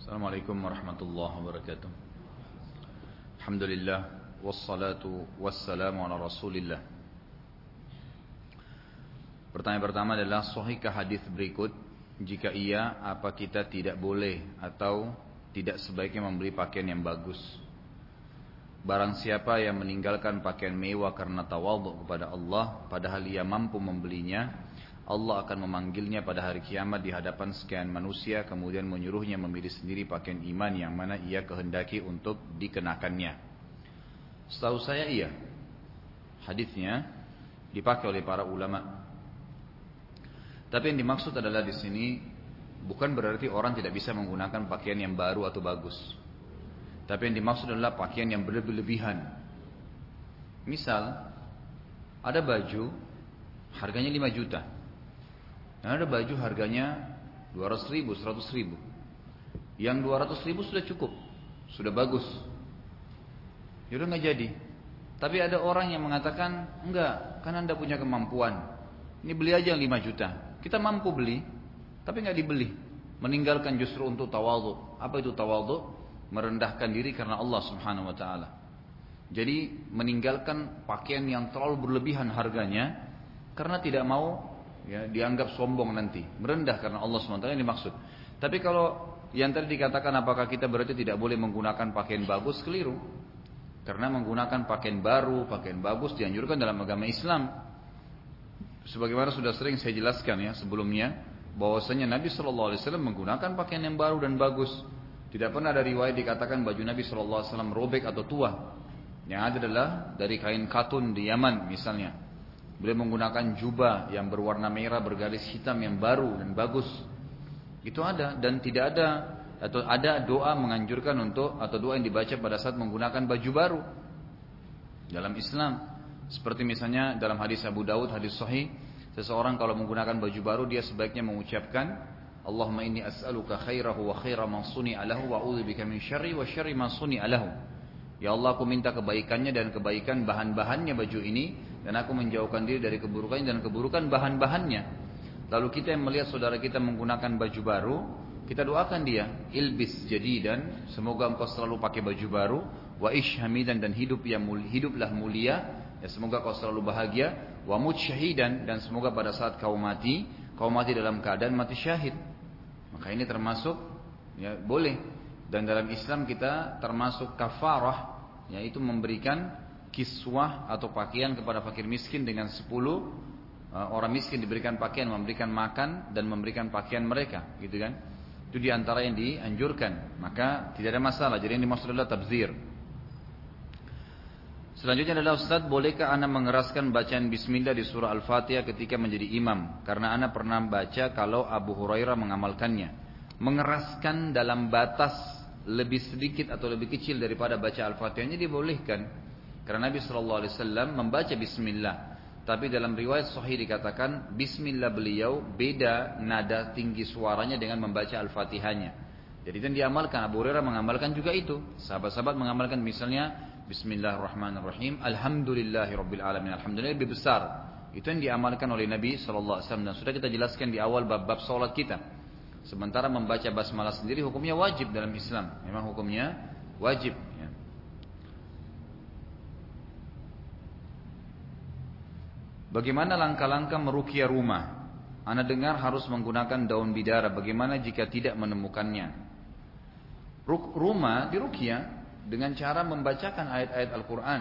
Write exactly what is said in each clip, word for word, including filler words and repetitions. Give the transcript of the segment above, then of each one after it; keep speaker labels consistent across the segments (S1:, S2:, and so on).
S1: Assalamualaikum warahmatullahi wabarakatuh. Alhamdulillah wassalatu wassalamu ala Rasulillah. Pertanyaan pertama adalah sahihkah hadis berikut? Jika iya, apa kita tidak boleh atau tidak sebaiknya membeli pakaian yang bagus? Barang siapa yang meninggalkan pakaian mewah karena tawadhu kepada Allah padahal ia mampu membelinya, Allah akan memanggilnya pada hari kiamat di hadapan sekian manusia, kemudian menyuruhnya memilih sendiri pakaian iman yang mana ia kehendaki untuk dikenakannya. Setahu saya iya. Hadisnya dipakai oleh para ulama. Tapi yang dimaksud adalah di sini bukan berarti orang tidak bisa menggunakan pakaian yang baru atau bagus. Tapi yang dimaksud adalah pakaian yang berlebih-lebihan. Misal, ada baju harganya lima juta. Dan ada baju harganya dua ratus ribu, seratus ribu. Yang dua ratus ribu sudah cukup, sudah bagus. Yaudah nggak jadi. Tapi ada orang yang mengatakan, enggak, kan anda punya kemampuan. Ini beli aja yang lima juta. Kita mampu beli, tapi nggak dibeli. Meninggalkan justru untuk tawadhu. Apa itu tawadhu? Merendahkan diri karena Allah Subhanahu Wa Taala. Jadi meninggalkan pakaian yang terlalu berlebihan harganya karena tidak mau ya, dianggap sombong nanti, merendah karena Allah subhanahu wa taala yang dimaksud. Tapi kalau yang tadi dikatakan apakah kita berarti tidak boleh menggunakan pakaian bagus, keliru. Karena menggunakan pakaian baru, pakaian bagus dianjurkan dalam agama Islam. Sebagaimana sudah sering saya jelaskan ya sebelumnya, bahwasanya Nabi shallallahu alaihi wasallam menggunakan pakaian yang baru dan bagus. Tidak pernah ada riwayat dikatakan baju Nabi shallallahu alaihi wasallam robek atau tua. Yang ada adalah dari kain katun di Yaman misalnya. Beliau menggunakan jubah yang berwarna merah bergaris hitam yang baru dan bagus. Itu ada dan tidak ada atau ada doa menganjurkan untuk atau doa yang dibaca pada saat menggunakan baju baru dalam Islam. Seperti misalnya dalam hadis Abu Daud, hadis sahih, seseorang kalau menggunakan baju baru dia sebaiknya mengucapkan Allahumma inni as'aluka khairahu wa khaira ma suni'a lahu wa a'udzubika min syarri wa syarri ma suni'a lahu. Ya Allah, aku minta kebaikannya dan kebaikan bahan-bahannya baju ini, dan aku menjauhkan diri dari keburukannya dan keburukan bahan-bahannya. Lalu kita yang melihat saudara kita menggunakan baju baru, kita doakan dia, ilbis jadidan, semoga engkau selalu pakai baju baru, wa ish hamidan, dan hidup yang mulia, hiduplah mulia, ya semoga kau selalu bahagia, wa mut syahidan, dan semoga pada saat kau mati, kau mati dalam keadaan mati syahid. Maka ini termasuk ya boleh. Dan dalam Islam kita termasuk kafarah, yaitu memberikan kiswah atau pakaian kepada fakir miskin dengan sepuluh uh, orang miskin diberikan pakaian, memberikan makan dan memberikan pakaian mereka, gitu kan? Itu diantara yang dianjurkan. Maka tidak ada masalah. Jadi yang dimaksud adalah tabzir. Selanjutnya adalah Ustaz, bolehkah ana mengeraskan bacaan Bismillah di surah Al-Fatihah ketika menjadi imam? Karena ana pernah baca kalau Abu Hurairah mengamalkannya. Mengeraskan dalam batas lebih sedikit atau lebih kecil daripada baca Al-Fatihahnya dibolehkan. Karena Nabi shallallahu alaihi wasallam membaca Bismillah. Tapi dalam riwayat sahih dikatakan Bismillah beliau beda nada tinggi suaranya dengan membaca Al-Fatihahnya. Jadi itu diamalkan. Abu Hurairah mengamalkan juga itu. Sahabat-sahabat mengamalkan misalnya Bismillahirrahmanirrahim, Alhamdulillahirabbil alamin. Alhamdulillah lebih besar. Itu yang diamalkan oleh Nabi shallallahu alaihi wasallam dan sudah kita jelaskan di awal bab-bab salat kita. Sementara membaca basmalah sendiri hukumnya wajib dalam Islam. Memang hukumnya wajib ya. Bagaimana langkah-langkah meruqyah rumah? Ana dengar harus menggunakan daun bidara. Bagaimana jika tidak menemukannya? Rumah diruqyah dengan cara membacakan ayat-ayat Al-Quran.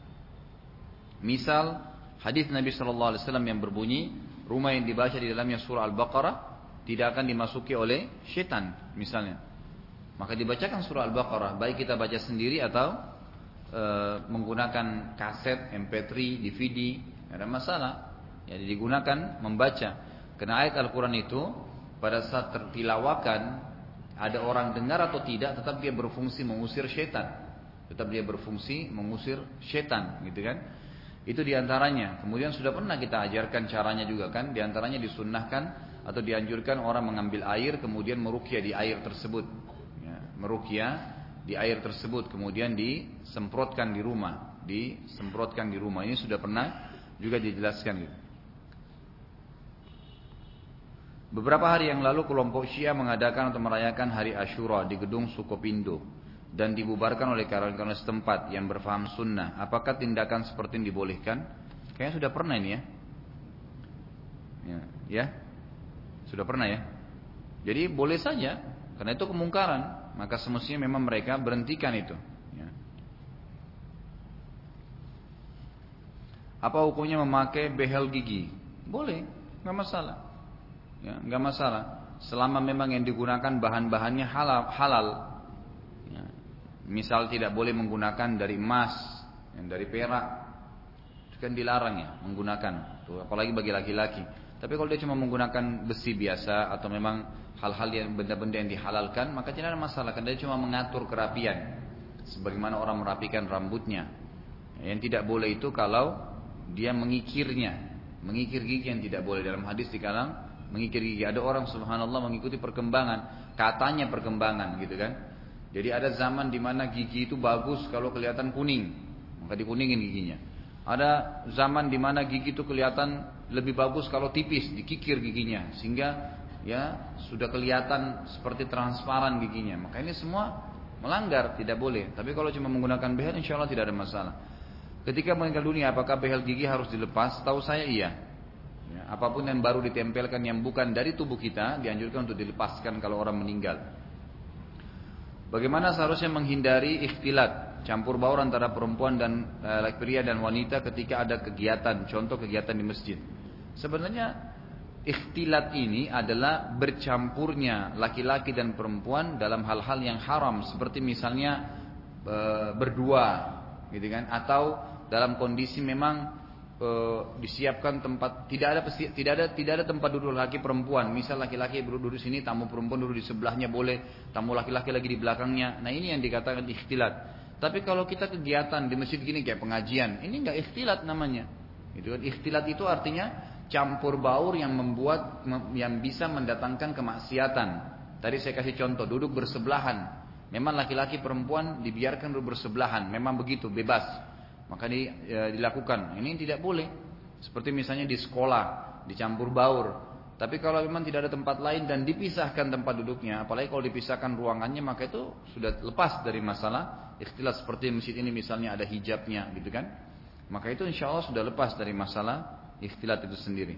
S1: Misal hadis Nabi shallallahu alaihi wasallam yang berbunyi, rumah yang dibaca di dalamnya surah Al-Baqarah tidak akan dimasuki oleh syaitan misalnya. Maka dibacakan surah Al-Baqarah, baik kita baca sendiri atau e, menggunakan kaset, M P tiga, D V D, tidak ada masalah. Jadi digunakan membaca. Karena ayat Al-Quran itu pada saat tertilawakan, ada orang dengar atau tidak, tetap dia berfungsi mengusir syaitan. Tetap dia berfungsi mengusir syaitan, gitu kan? Itu diantaranya. Kemudian sudah pernah kita ajarkan caranya juga kan? Diantaranya disunnahkan atau dianjurkan orang mengambil air kemudian meruqyah di air tersebut, ya, meruqyah di air tersebut kemudian disemprotkan di rumah, disemprotkan di rumah. Ini sudah pernah juga dijelaskan. Beberapa hari yang lalu kelompok Syiah mengadakan atau merayakan hari Asyura di gedung Sukopindo dan dibubarkan oleh karyawan setempat yang berfaham sunnah. Apakah tindakan seperti ini dibolehkan? Kayaknya sudah pernah ini ya. Ya, ya? Sudah pernah ya. Jadi boleh saja, karena itu kemungkaran. Maka semestinya memang mereka berhentikan itu. Ya. Apa hukumnya memakai behel gigi? Boleh, nggak masalah. Ya, nggak masalah. Selama memang yang digunakan bahan-bahannya halal. halal. Ya. Misal tidak boleh menggunakan dari emas, yang dari perak, itu kan dilarang ya menggunakan. Tuh, apalagi bagi laki-laki. Tapi kalau dia cuma menggunakan besi biasa atau memang hal-hal yang benda-benda yang dihalalkan, maka tidak ada masalah. Karena dia cuma mengatur kerapian, sebagaimana orang merapikan rambutnya. Yang tidak boleh itu kalau dia mengikirnya, mengikir gigi yang tidak boleh. Dalam hadis dikatakan mengikir gigi. Ada orang subhanallah mengikuti perkembangan, katanya perkembangan gitu kan. Jadi ada zaman di mana gigi itu bagus kalau kelihatan kuning, maka dikuningin giginya. Ada zaman di mana gigi itu kelihatan lebih bagus kalau tipis, dikikir giginya sehingga ya sudah kelihatan seperti transparan giginya. Maka ini semua melanggar, tidak boleh. Tapi kalau cuma menggunakan behel, insya Allah tidak ada masalah. Ketika meninggal dunia, apakah behel gigi harus dilepas? Tahu saya iya. Ya, apapun yang baru ditempelkan yang bukan dari tubuh kita dianjurkan untuk dilepaskan kalau orang meninggal. Bagaimana seharusnya menghindari ikhtilat, campur baur antara perempuan dan e, pria dan wanita ketika ada kegiatan, contoh kegiatan di masjid. Sebenarnya ikhtilat ini adalah bercampurnya laki-laki dan perempuan dalam hal-hal yang haram, seperti misalnya e, berdua, gitu kan? Atau dalam kondisi memang e, disiapkan tempat, tidak ada tidak ada tidak ada tempat duduk laki perempuan. Misal laki-laki duduk di sini, tamu perempuan duduk di sebelahnya boleh, tamu laki-laki lagi di belakangnya. Nah ini yang dikatakan ikhtilat. Tapi kalau kita kegiatan di masjid gini kayak pengajian, ini enggak ikhtilat namanya. Itu kan ikhtilat itu artinya campur baur yang membuat yang bisa mendatangkan kemaksiatan. Tadi saya kasih contoh duduk bersebelahan. Memang laki-laki perempuan dibiarkan duduk bersebelahan, memang begitu bebas. Maka di, e, dilakukan. Ini tidak boleh. Seperti misalnya di sekolah, dicampur baur. Tapi kalau memang tidak ada tempat lain dan dipisahkan tempat duduknya, apalagi kalau dipisahkan ruangannya, maka itu sudah lepas dari masalah ikhtilat. Seperti masjid ini misalnya ada hijabnya, gitu kan? Maka itu insya Allah sudah lepas dari masalah ikhtilat itu sendiri.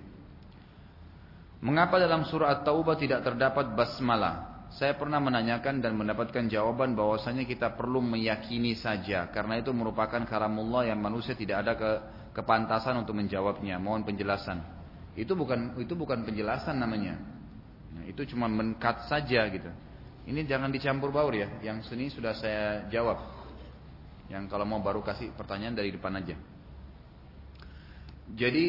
S1: Mengapa dalam surah At-Taubah tidak terdapat basmalah? Saya pernah menanyakan dan mendapatkan jawaban bahwasanya kita perlu meyakini saja, karena itu merupakan karamullah yang manusia tidak ada ke, kepantasan untuk menjawabnya. Mohon penjelasan. Itu bukan itu bukan penjelasan namanya. Nah, itu cuma men-cut saja gitu. Ini jangan dicampur baur ya. Yang sini sudah saya jawab. Yang kalau mau baru kasih pertanyaan dari depan aja. Jadi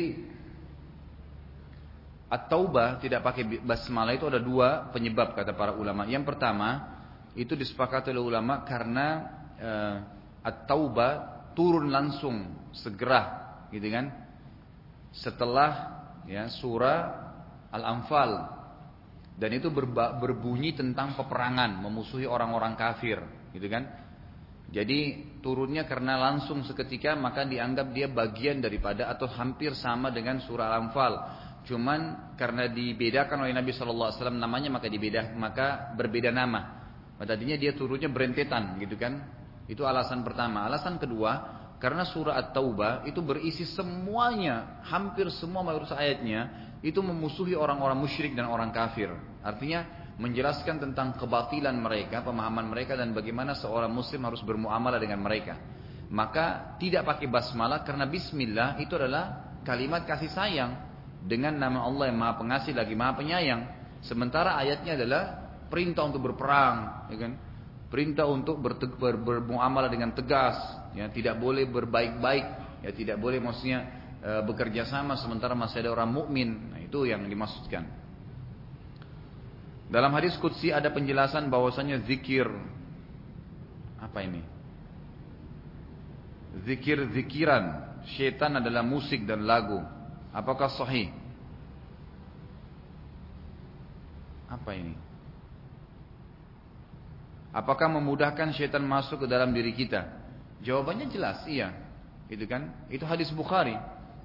S1: At-Taubah tidak pakai basmalah itu ada dua penyebab kata para ulama. Yang pertama itu disepakati oleh ulama karena uh, At-Taubah turun langsung segera, gitu kan? Setelah ya surah Al-Anfal, dan itu berba, berbunyi tentang peperangan, memusuhi orang-orang kafir, gitu kan? Jadi turunnya karena langsung seketika, maka dianggap dia bagian daripada atau hampir sama dengan surah Al-Anfal. Cuman karena dibedakan oleh Nabi shallallahu alaihi wasallam namanya, maka dibeda, maka berbeda nama. Tadinya dia turunnya berentetan, gitu kan? Itu alasan pertama. Alasan kedua, karena surah At-Taubah itu berisi semuanya, hampir semua mayoritas ayatnya itu memusuhi orang-orang musyrik dan orang kafir. Artinya menjelaskan tentang kebatilan mereka, pemahaman mereka, dan bagaimana seorang muslim harus bermuamalah dengan mereka. Maka tidak pakai basmalah karena bismillah itu adalah kalimat kasih sayang. Dengan nama Allah yang maha pengasih lagi maha penyayang. Sementara ayatnya adalah perintah untuk berperang, ya kan? Perintah untuk ber- ber- bermuamalah dengan tegas, ya, tidak boleh berbaik-baik, ya, tidak boleh maksudnya e, bekerja sama sementara masih ada orang mukmin. Nah, itu yang dimaksudkan. Dalam hadis qudsi ada penjelasan bahwasanya zikir apa ini? Zikir-zikiran syaitan adalah musik dan lagu. Apakah sahih? Apa ini? Apakah memudahkan syaitan masuk ke dalam diri kita? Jawabannya jelas, iya. Itu kan? Itu hadis Bukhari.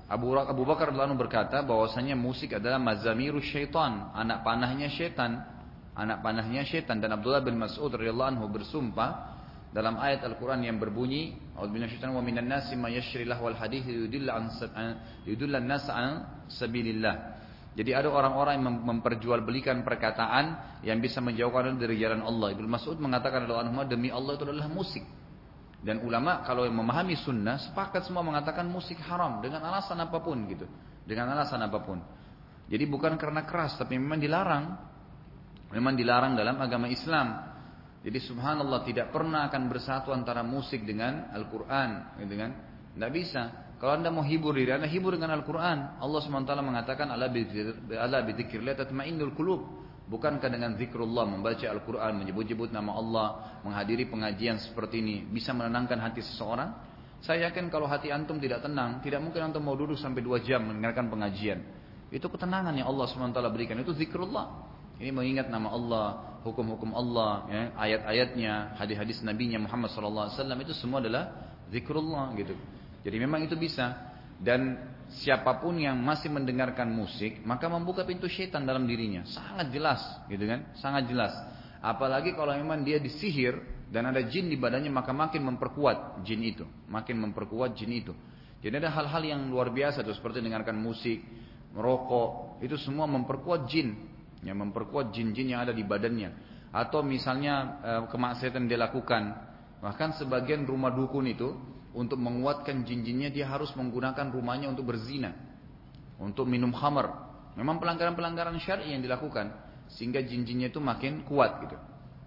S1: Abu, Abu Bakar radhiyallahu anhu berkata bahwasanya musik adalah mazamiru syaitan, anak panahnya syaitan, anak panahnya syaitan. Dan Abdullah bin Mas'ud radhiyallahu anhu bersumpah dalam ayat Al-Quran yang berbunyi, "A'udzubillahi minasyaitonir rajim, wa minan nasi may yashri lahwal hadits yudilla an yudilla an-nas an sabilillah." Jadi ada orang-orang yang memperjualbelikan perkataan yang bisa menjauhkan dari jalan Allah. Ibnu Mas'ud mengatakan radhiyallahu anhu, demi Allah itu adalah musik. Dan ulama kalau yang memahami sunnah sepakat semua mengatakan musik haram dengan alasan apapun gitu, dengan alasan apapun. Jadi bukan karena keras, tapi memang dilarang, memang dilarang dalam agama Islam. Jadi subhanallah tidak pernah akan bersatu antara musik dengan Al-Quran, gitu kan? Tidak bisa. Kalau anda mau hibur diri anda, hibur dengan Al-Quran. Allah subhanahu wa taala mengatakan ala bidzikrillah tatma'innul qulub. Bukankah dengan zikrullah, membaca Al-Quran, menyebut-nyebut nama Allah, menghadiri pengajian seperti ini bisa menenangkan hati seseorang? Saya yakin kalau hati antum tidak tenang, tidak mungkin antum mau duduk sampai dua jam mendengarkan pengajian. Itu ketenangan yang Allah subhanahu wa taala berikan, itu zikrullah. Ini mengingat nama Allah, hukum-hukum Allah, ya, ayat-ayatnya, hadis-hadis Nabi-Nya Muhammad sallallahu alaihi wasallam, itu semua adalah zikrullah gitu. Jadi memang itu bisa. Dan siapapun yang masih mendengarkan musik, maka membuka pintu syaitan dalam dirinya. Sangat jelas, gitu kan? Sangat jelas. Apalagi kalau memang dia disihir dan ada jin di badannya, maka makin memperkuat jin itu, makin memperkuat jin itu. Jadi ada hal-hal yang luar biasa tuh, seperti dengarkan musik, merokok, itu semua memperkuat jin, yang memperkuat jin-jin yang ada di badannya. Atau misalnya kemaksiatan dia lakukan, bahkan sebagian rumah dukun itu untuk menguatkan jin-jinnya dia harus menggunakan rumahnya untuk berzina, untuk minum khamar. Memang pelanggaran-pelanggaran syar'i yang dilakukan sehingga jin-jinnya itu makin kuat gitu.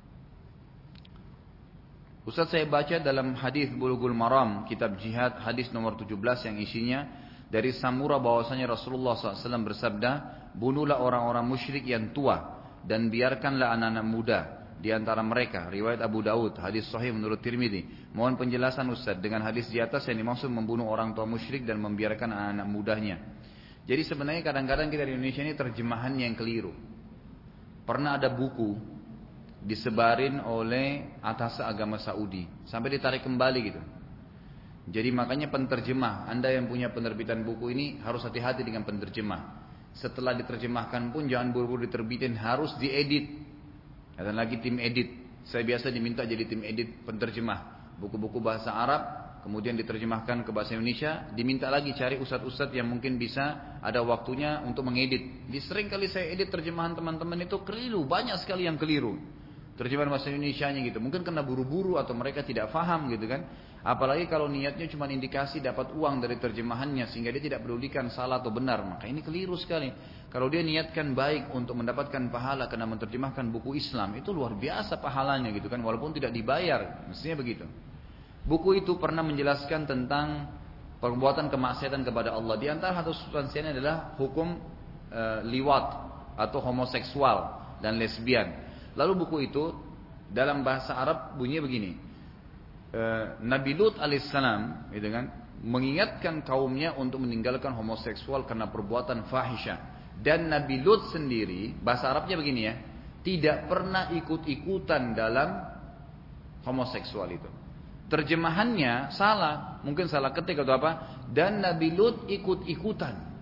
S1: Ustaz, saya baca dalam hadis Bulughul Maram, kitab jihad, hadis nomor tujuh belas yang isinya dari Samura bahwasanya Rasulullah shallallahu alaihi wasallam bersabda, bunuhlah orang-orang musyrik yang tua dan biarkanlah anak-anak muda di antara mereka. Riwayat Abu Daud, hadis sahih menurut Tirmidzi. Mohon penjelasan Ustaz dengan hadis di atas yang dimaksud membunuh orang tua musyrik dan membiarkan anak-anak mudanya. Jadi sebenarnya kadang-kadang kita di Indonesia ini terjemahannya yang keliru. Pernah ada buku disebarin oleh atas agama Saudi sampai ditarik kembali gitu. Jadi makanya penterjemah, Anda yang punya penerbitan buku ini harus hati-hati dengan penterjemah. Setelah diterjemahkan pun jangan buru-buru diterbitin, harus diedit. Dan lagi tim edit, saya biasa diminta jadi tim edit penterjemah buku-buku bahasa Arab, kemudian diterjemahkan ke bahasa Indonesia, diminta lagi cari ustadz-ustadz yang mungkin bisa ada waktunya untuk mengedit. Di sering kali saya edit terjemahan teman-teman itu keliru, banyak sekali yang keliru terjemahan bahasa Indonesianya gitu, mungkin karena buru-buru atau mereka tidak paham gitu kan. Apalagi kalau niatnya cuma indikasi dapat uang dari terjemahannya sehingga dia tidak pedulikan salah atau benar, maka ini keliru sekali. Kalau dia niatkan baik untuk mendapatkan pahala karena menerjemahkan buku Islam, itu luar biasa pahalanya gitu kan, walaupun tidak dibayar, mestinya begitu. Buku itu pernah menjelaskan tentang perbuatan kemaksiatan kepada Allah. Di antara satu substansinya adalah hukum e, liwat atau homoseksual dan lesbian. Lalu buku itu dalam bahasa Arab bunyinya begini. E, Nabi Lut alaihissalam gitu kan, mengingatkan kaumnya untuk meninggalkan homoseksual karena perbuatan fahisyah. Dan Nabi Lut sendiri, bahasa Arabnya begini ya, tidak pernah ikut-ikutan dalam homoseksual itu. Terjemahannya salah, mungkin salah ketik atau apa. Dan Nabi Lut ikut-ikutan.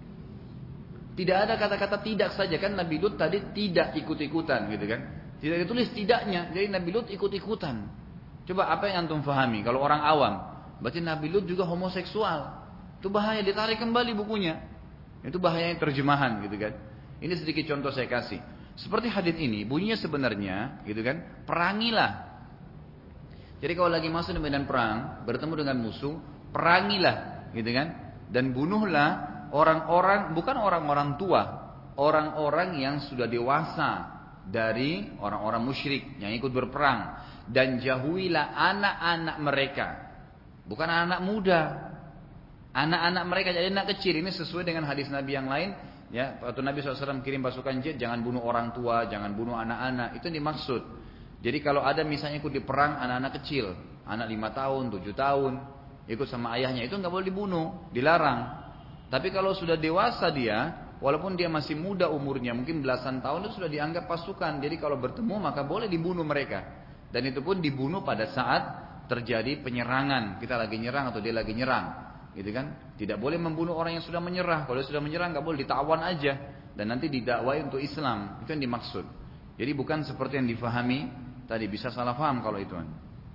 S1: Tidak ada kata-kata tidak saja kan, Nabi Lut tadi tidak ikut-ikutan gitu kan. Tidak ditulis tidaknya, jadi Nabi Lut ikut-ikutan. Coba apa yang antum fahami kalau orang awam? Berarti Nabi Lut juga homoseksual. Itu bahaya, ditarik kembali bukunya. Itu bahayanya terjemahan gitu kan. Ini sedikit contoh saya kasih. Seperti hadis ini, bunyinya sebenarnya gitu kan, perangilah. Jadi kalau lagi masuk di medan perang, bertemu dengan musuh, perangilah gitu kan. Dan bunuhlah orang-orang, bukan orang-orang tua, orang-orang yang sudah dewasa dari orang-orang musyrik yang ikut berperang. Dan jauhilah anak-anak mereka, bukan anak-anak muda, anak-anak mereka, jadi anak kecil. Ini sesuai dengan hadis Nabi yang lain ya, waktu Nabi shallallahu alaihi wasallam kirim pasukan jihad, jangan bunuh orang tua, jangan bunuh anak-anak, itu dimaksud. Jadi kalau ada misalnya ikut di perang anak-anak kecil, anak lima tahun, tujuh tahun, ikut sama ayahnya, itu nggak boleh dibunuh, dilarang. Tapi kalau sudah dewasa dia, walaupun dia masih muda umurnya, mungkin belasan tahun, itu sudah dianggap pasukan. Jadi kalau bertemu maka boleh dibunuh mereka. Dan itu pun dibunuh pada saat terjadi penyerangan. Kita lagi nyerang atau dia lagi nyerang. gitu kan? Tidak boleh membunuh orang yang sudah menyerah. Kalau sudah menyerah nggak boleh, ditawan aja dan nanti didakwai untuk Islam. Itu yang dimaksud. Jadi bukan seperti yang difahami tadi, bisa salah paham kalau itu.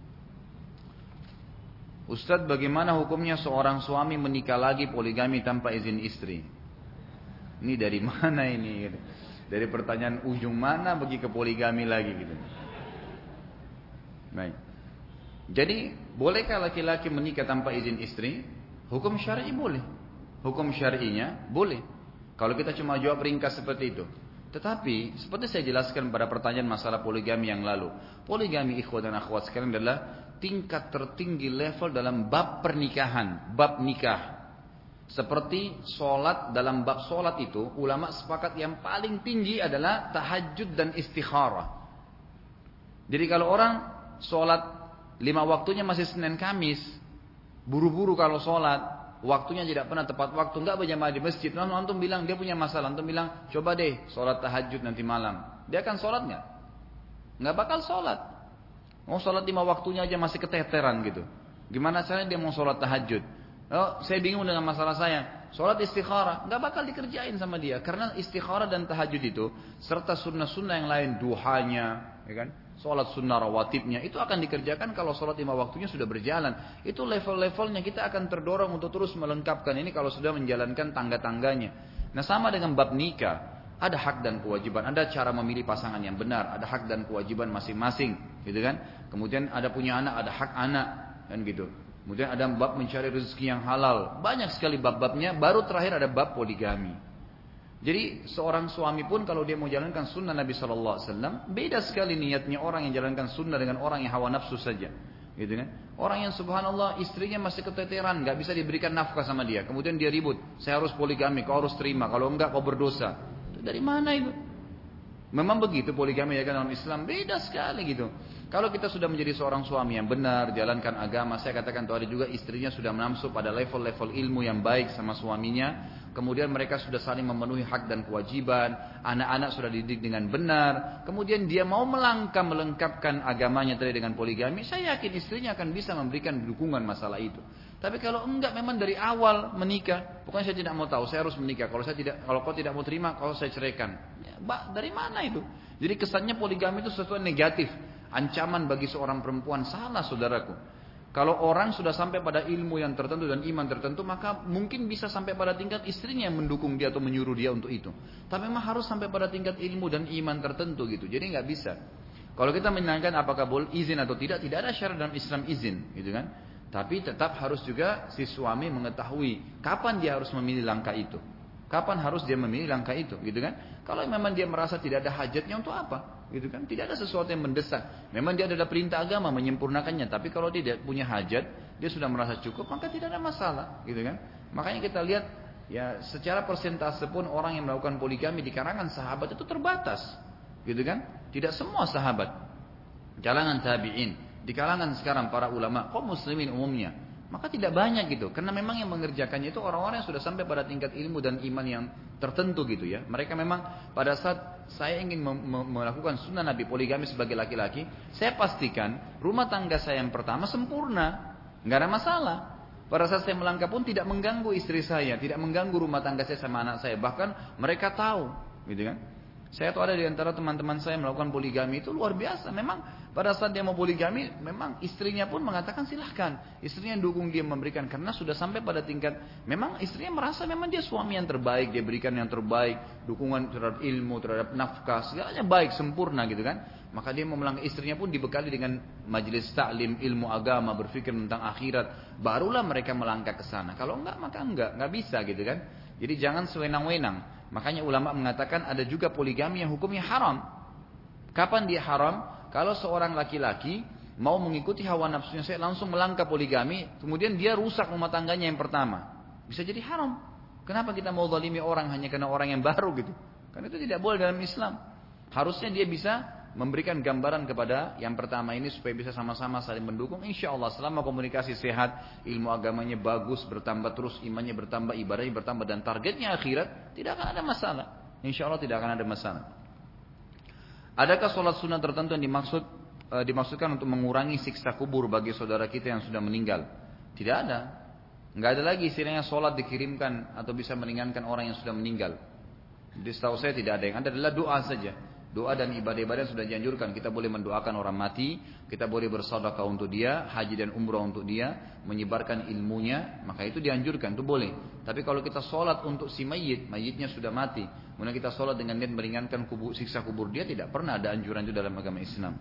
S1: Ustadz, bagaimana hukumnya seorang suami menikah lagi poligami tanpa izin istri? Ini dari mana ini? Dari pertanyaan ujung mana bagi ke poligami lagi gitu. Baik. Jadi, bolehkah laki-laki menikah tanpa izin istri? Hukum syar'i boleh. Hukum syar'inya boleh. Kalau kita cuma jawab ringkas seperti itu. Tetapi, seperti saya jelaskan pada pertanyaan masalah poligami yang lalu. Poligami ikhwat dan akhwat sekalian adalah tingkat tertinggi level dalam bab pernikahan, bab nikah. Seperti sholat, dalam bab sholat itu, ulama sepakat yang paling tinggi adalah tahajud dan istikharah. Jadi kalau orang sholat lima waktunya masih Senin Kamis, buru-buru kalau sholat, waktunya tidak pernah tepat waktu, nggak berjamaah di masjid. Lalu antum bilang dia punya masalah, antum bilang coba deh sholat tahajud nanti malam. Dia akan sholat nggak? Nggak bakal sholat. Mau sholat lima waktunya aja masih keteteran gitu. Gimana caranya dia mau sholat tahajud? Oh, saya bingung dengan masalah saya. Sholat istikharah nggak bakal dikerjain sama dia, karena istikharah dan tahajud itu serta sunnah-sunnah yang lain, duhanya, ya kan? Sholat sunnah rawatibnya itu akan dikerjakan kalau sholat lima waktunya sudah berjalan. Itu level-levelnya kita akan terdorong untuk terus melengkapkan ini kalau sudah menjalankan tangga-tangganya. Nah sama dengan bab nikah, ada hak dan kewajiban, ada cara memilih pasangan yang benar, ada hak dan kewajiban masing-masing, gitu kan? Kemudian ada punya anak, ada hak anak, kan gitu. Kemudian ada bab mencari rezeki yang halal, banyak sekali bab-babnya. Baru terakhir ada bab poligami. Jadi seorang suami pun kalau dia mau jalankan sunnah Nabi Shallallahu Alaihi Wasallam, beda sekali niatnya orang yang jalankan sunnah dengan orang yang hawa nafsu saja, gitu kan? Orang yang subhanallah istrinya masih keteteran, nggak bisa diberikan nafkah sama dia, kemudian dia ribut, saya harus poligami, kau harus terima, kalau enggak kau berdosa. Itu dari mana itu? Memang begitu poligami ya kan dalam Islam, beda sekali gitu. Kalau kita sudah menjadi seorang suami yang benar, jalankan agama, saya katakan tuh ada juga istrinya sudah menamsu pada level-level ilmu yang baik sama suaminya, kemudian mereka sudah saling memenuhi hak dan kewajiban, anak-anak sudah dididik dengan benar, kemudian dia mau melangkah melengkapkan agamanya tadi dengan poligami, saya yakin istrinya akan bisa memberikan dukungan masalah itu. Tapi kalau enggak, memang dari awal menikah, pokoknya saya tidak mau tahu, saya harus menikah. Kalau saya tidak, kalau kau tidak mau terima, kalau saya ceraikan. Ya, dari mana itu? Jadi kesannya poligami itu sesuatu yang negatif, ancaman bagi seorang perempuan. Salah saudaraku. Kalau orang sudah sampai pada ilmu yang tertentu dan iman tertentu, maka mungkin bisa sampai pada tingkat istrinya yang mendukung dia atau menyuruh dia untuk itu. Tapi memang harus sampai pada tingkat ilmu dan iman tertentu gitu. Jadi nggak bisa. Kalau kita menanyakan apakah boleh izin atau tidak, tidak ada syarat dalam Islam izin, gitu kan? Tapi tetap harus juga si suami mengetahui kapan dia harus memilih langkah itu. Kapan harus dia memilih langkah itu, gitu kan? Kalau memang dia merasa tidak ada hajatnya, untuk apa? Gitu kan? Tidak ada sesuatu yang mendesak. Memang dia adalah perintah agama menyempurnakannya, tapi kalau tidak punya hajat, dia sudah merasa cukup, maka tidak ada masalah, gitu kan? Makanya kita lihat ya secara persentase pun orang yang melakukan poligami di kalangan sahabat itu terbatas, gitu kan? Tidak semua sahabat, kalangan tabi'in, di kalangan sekarang para ulama, kaum muslimin umumnya, maka tidak banyak gitu. Karena memang yang mengerjakannya itu orang-orang yang sudah sampai pada tingkat ilmu dan iman yang tertentu gitu ya. Mereka memang pada saat saya ingin melakukan sunnah Nabi poligami sebagai laki-laki, saya pastikan rumah tangga saya yang pertama sempurna, nggak ada masalah. Pada saat saya melangkah pun tidak mengganggu istri saya, tidak mengganggu rumah tangga saya sama anak saya. Bahkan mereka tahu, gitu kan? Saya tahu ada di antara teman-teman saya melakukan poligami itu luar biasa. Memang pada saat dia mau poligami, memang istrinya pun mengatakan silahkan. Istrinya yang dukung dia memberikan, karena sudah sampai pada tingkat, memang istrinya merasa memang dia suami yang terbaik, dia berikan yang terbaik, dukungan terhadap ilmu, terhadap nafkah, segalanya baik, sempurna gitu kan. Maka dia mau melangkah, istrinya pun dibekali dengan majelis taklim, ilmu agama, berpikir tentang akhirat, barulah mereka melangkah ke sana. Kalau enggak, maka enggak, enggak bisa gitu kan. Jadi jangan sewenang-wenang. Makanya ulama mengatakan ada juga poligami yang hukumnya haram. Kapan dia haram? Kalau seorang laki-laki mau mengikuti hawa nafsunya, saya langsung melangkah poligami, kemudian dia rusak rumah tangganya yang pertama, bisa jadi haram. Kenapa kita mau zalimi orang hanya karena orang yang baru gitu? Karena itu tidak boleh dalam Islam. Harusnya dia bisa memberikan gambaran kepada yang pertama ini supaya bisa sama-sama saling mendukung. Insya Allah selama komunikasi sehat, ilmu agamanya bagus, bertambah terus, imannya bertambah, ibadahnya bertambah, dan targetnya akhirat, tidak akan ada masalah. Insya Allah tidak akan ada masalah. Adakah sholat sunnah tertentu yang dimaksud e, dimaksudkan untuk mengurangi siksa kubur bagi saudara kita yang sudah meninggal? Tidak ada. Nggak ada lagi istilahnya sholat dikirimkan atau bisa meringankan orang yang sudah meninggal. Jadi setahu saya tidak ada, yang ada adalah doa saja. Doa dan ibadah-ibadah sudah dianjurkan. Kita boleh mendoakan orang mati, kita boleh bersedekah untuk dia, haji dan umrah untuk dia, menyebarkan ilmunya, maka itu dianjurkan, itu boleh. Tapi kalau kita sholat untuk si mayit, mayitnya sudah mati, kemudian kita sholat dengan niat meringankan kubur, siksa kubur dia, tidak pernah ada anjuran itu dalam agama Islam.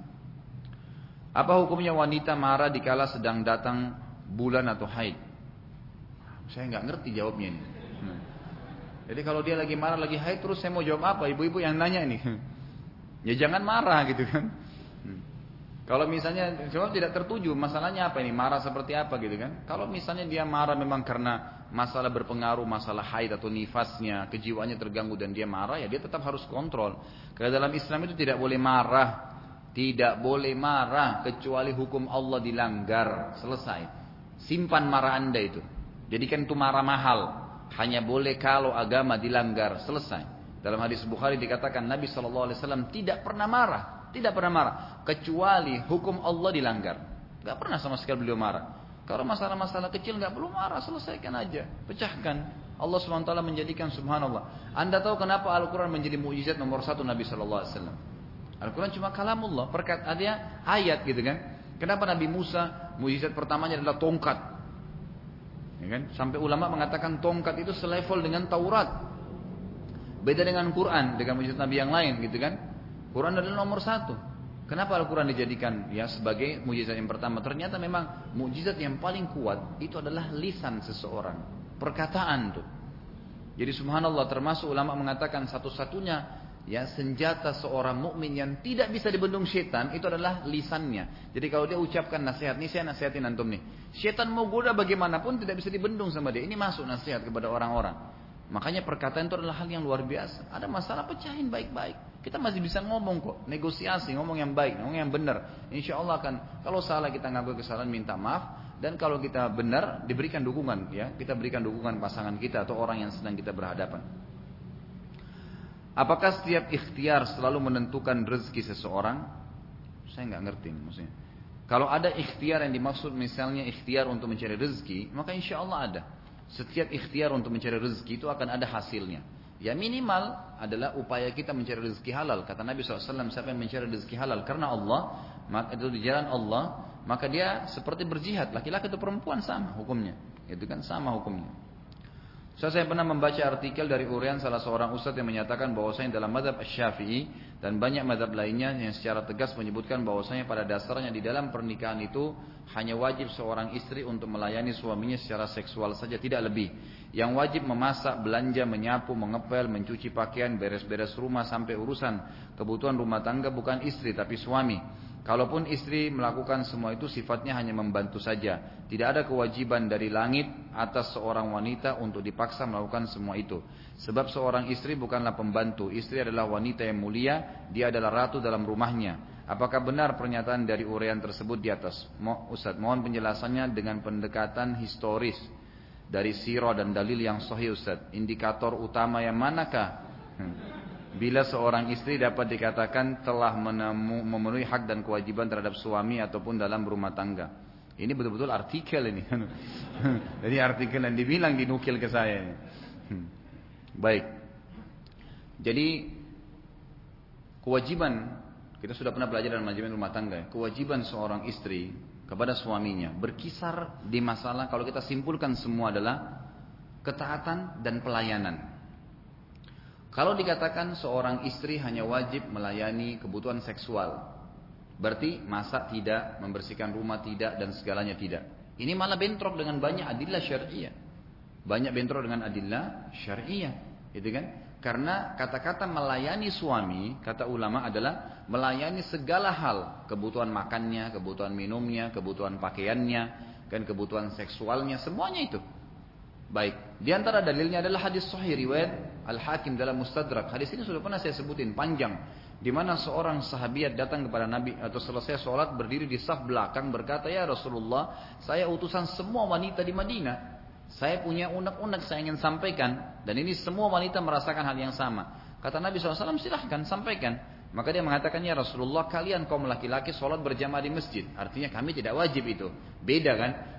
S1: Apa hukumnya wanita marah dikala sedang datang bulan atau haid? Saya nggak ngerti jawabnya ini. Hmm. Jadi kalau dia lagi marah, lagi haid, terus saya mau jawab apa? Ibu-ibu yang nanya ini. Ya jangan marah gitu kan. Hmm. Kalau misalnya cuma tidak tertuju, masalahnya apa ini? Marah seperti apa gitu kan? Kalau misalnya dia marah memang karena masalah berpengaruh, masalah haid atau nifasnya, kejiwaannya terganggu dan dia marah, ya dia tetap harus kontrol. Karena dalam Islam itu tidak boleh marah. Tidak boleh marah kecuali hukum Allah dilanggar. Selesai. Simpan marah Anda itu. Jadikan itu marah mahal. Hanya boleh kalau agama dilanggar. Selesai. Dalam hadis Bukhari dikatakan Nabi shallallahu alaihi wasallam tidak pernah marah. Tidak pernah marah. Kecuali hukum Allah dilanggar. Gak pernah sama sekali beliau marah. Kalau masalah-masalah kecil gak perlu marah. Selesaikan aja. Pecahkan. Allah subhanahu wa taala menjadikan subhanallah. Anda tahu kenapa Al-Quran menjadi mukjizat nomor satu Nabi shallallahu alaihi wasallam? Al-Quran cuma kalamullah. Perkat ada ayat gitu kan. Kenapa Nabi Musa mukjizat pertamanya adalah tongkat. Ya kan? Sampai ulama mengatakan tongkat itu selevel dengan Taurat. Beda dengan Quran, dengan mukjizat Nabi yang lain gitu kan. Quran adalah nomor satu. Kenapa Al-Quran dijadikan ya sebagai mukjizat yang pertama? Ternyata memang mukjizat yang paling kuat itu adalah lisan seseorang, perkataan tuh. Jadi subhanallah, termasuk ulama mengatakan satu-satunya ya senjata seorang mukmin yang tidak bisa dibendung setan itu adalah lisannya. Jadi kalau dia ucapkan nasihat, nih saya nasihatin antum nih. Setan mau goda bagaimanapun tidak bisa dibendung sama dia. Ini masuk nasihat kepada orang-orang. Makanya perkataan itu adalah hal yang luar biasa. Ada masalah pecahin baik-baik. Kita masih bisa ngomong kok, negosiasi, ngomong yang baik, ngomong yang benar. Insya Allah akan, kalau salah kita ngaku kesalahan minta maaf, dan kalau kita benar diberikan dukungan, ya kita berikan dukungan pasangan kita atau orang yang sedang kita berhadapan. Apakah setiap ikhtiar selalu menentukan rezeki seseorang? Saya nggak ngerti maksudnya. Kalau ada ikhtiar yang dimaksud misalnya ikhtiar untuk mencari rezeki, maka insya Allah ada. Setiap ikhtiar untuk mencari rezeki itu akan ada hasilnya. Ya minimal adalah upaya kita mencari rezeki halal. Kata Nabi shallallahu alaihi wasallam, siapa yang mencari rezeki halal karena Allah, maka itu di jalan Allah, maka dia seperti berjihad. Laki-laki atau perempuan sama hukumnya. Itu kan sama hukumnya. So, saya pernah membaca artikel dari urian salah seorang ustadz yang menyatakan bahwasanya dalam mazhab Syafi'i dan banyak mazhab lainnya yang secara tegas menyebutkan bahwasanya pada dasarnya di dalam pernikahan itu hanya wajib seorang istri untuk melayani suaminya secara seksual saja, tidak lebih. Yang wajib memasak, belanja, menyapu, mengepel, mencuci pakaian, beres-beres rumah sampai urusan kebutuhan rumah tangga bukan istri tapi suami. Kalaupun istri melakukan semua itu sifatnya hanya membantu saja. Tidak ada kewajiban dari langit atas seorang wanita untuk dipaksa melakukan semua itu. Sebab seorang istri bukanlah pembantu. Istri adalah wanita yang mulia. Dia adalah ratu dalam rumahnya. Apakah benar pernyataan dari uraian tersebut di atas? Mo, Ustaz, mohon penjelasannya dengan pendekatan historis dari sirah dan dalil yang sahih Ustaz. Indikator utama yang manakah? Hmm. Bila seorang istri dapat dikatakan telah menemu, memenuhi hak dan kewajiban terhadap suami ataupun dalam rumah tangga. Ini betul-betul artikel ini. Jadi artikel yang dibilang dinukil ke saya. Baik. Jadi kewajiban, kita sudah pernah belajar dalam manajemen rumah tangga. Kewajiban seorang istri kepada suaminya berkisar di masalah, kalau kita simpulkan semua adalah ketaatan dan pelayanan. Kalau dikatakan seorang istri hanya wajib melayani kebutuhan seksual, berarti masak tidak, membersihkan rumah tidak, dan segalanya tidak. Ini malah bentrok dengan banyak adillah syariah. Banyak bentrok dengan adillah syariah, gitu kan? Karena kata-kata melayani suami, kata ulama adalah melayani segala hal, kebutuhan makannya, kebutuhan minumnya, kebutuhan pakaiannya, dan kebutuhan seksualnya, semuanya itu. Baik, di antara dalilnya adalah hadis sahih riwayat Al-Hakim dalam Mustadrak. Hadis ini sudah pernah saya sebutin panjang, di mana seorang sahabiat datang kepada Nabi atau selesai sholat berdiri di saf belakang berkata, "Ya Rasulullah, saya utusan semua wanita di Madinah. Saya punya unek-unek saya ingin sampaikan, dan ini semua wanita merasakan hal yang sama." Kata Nabi shallallahu alaihi wasallam, "Silahkan sampaikan." Maka dia mengatakan, "Ya Rasulullah, kalian kaum laki-laki sholat berjamaah di masjid. Artinya kami tidak wajib itu." Beda kan?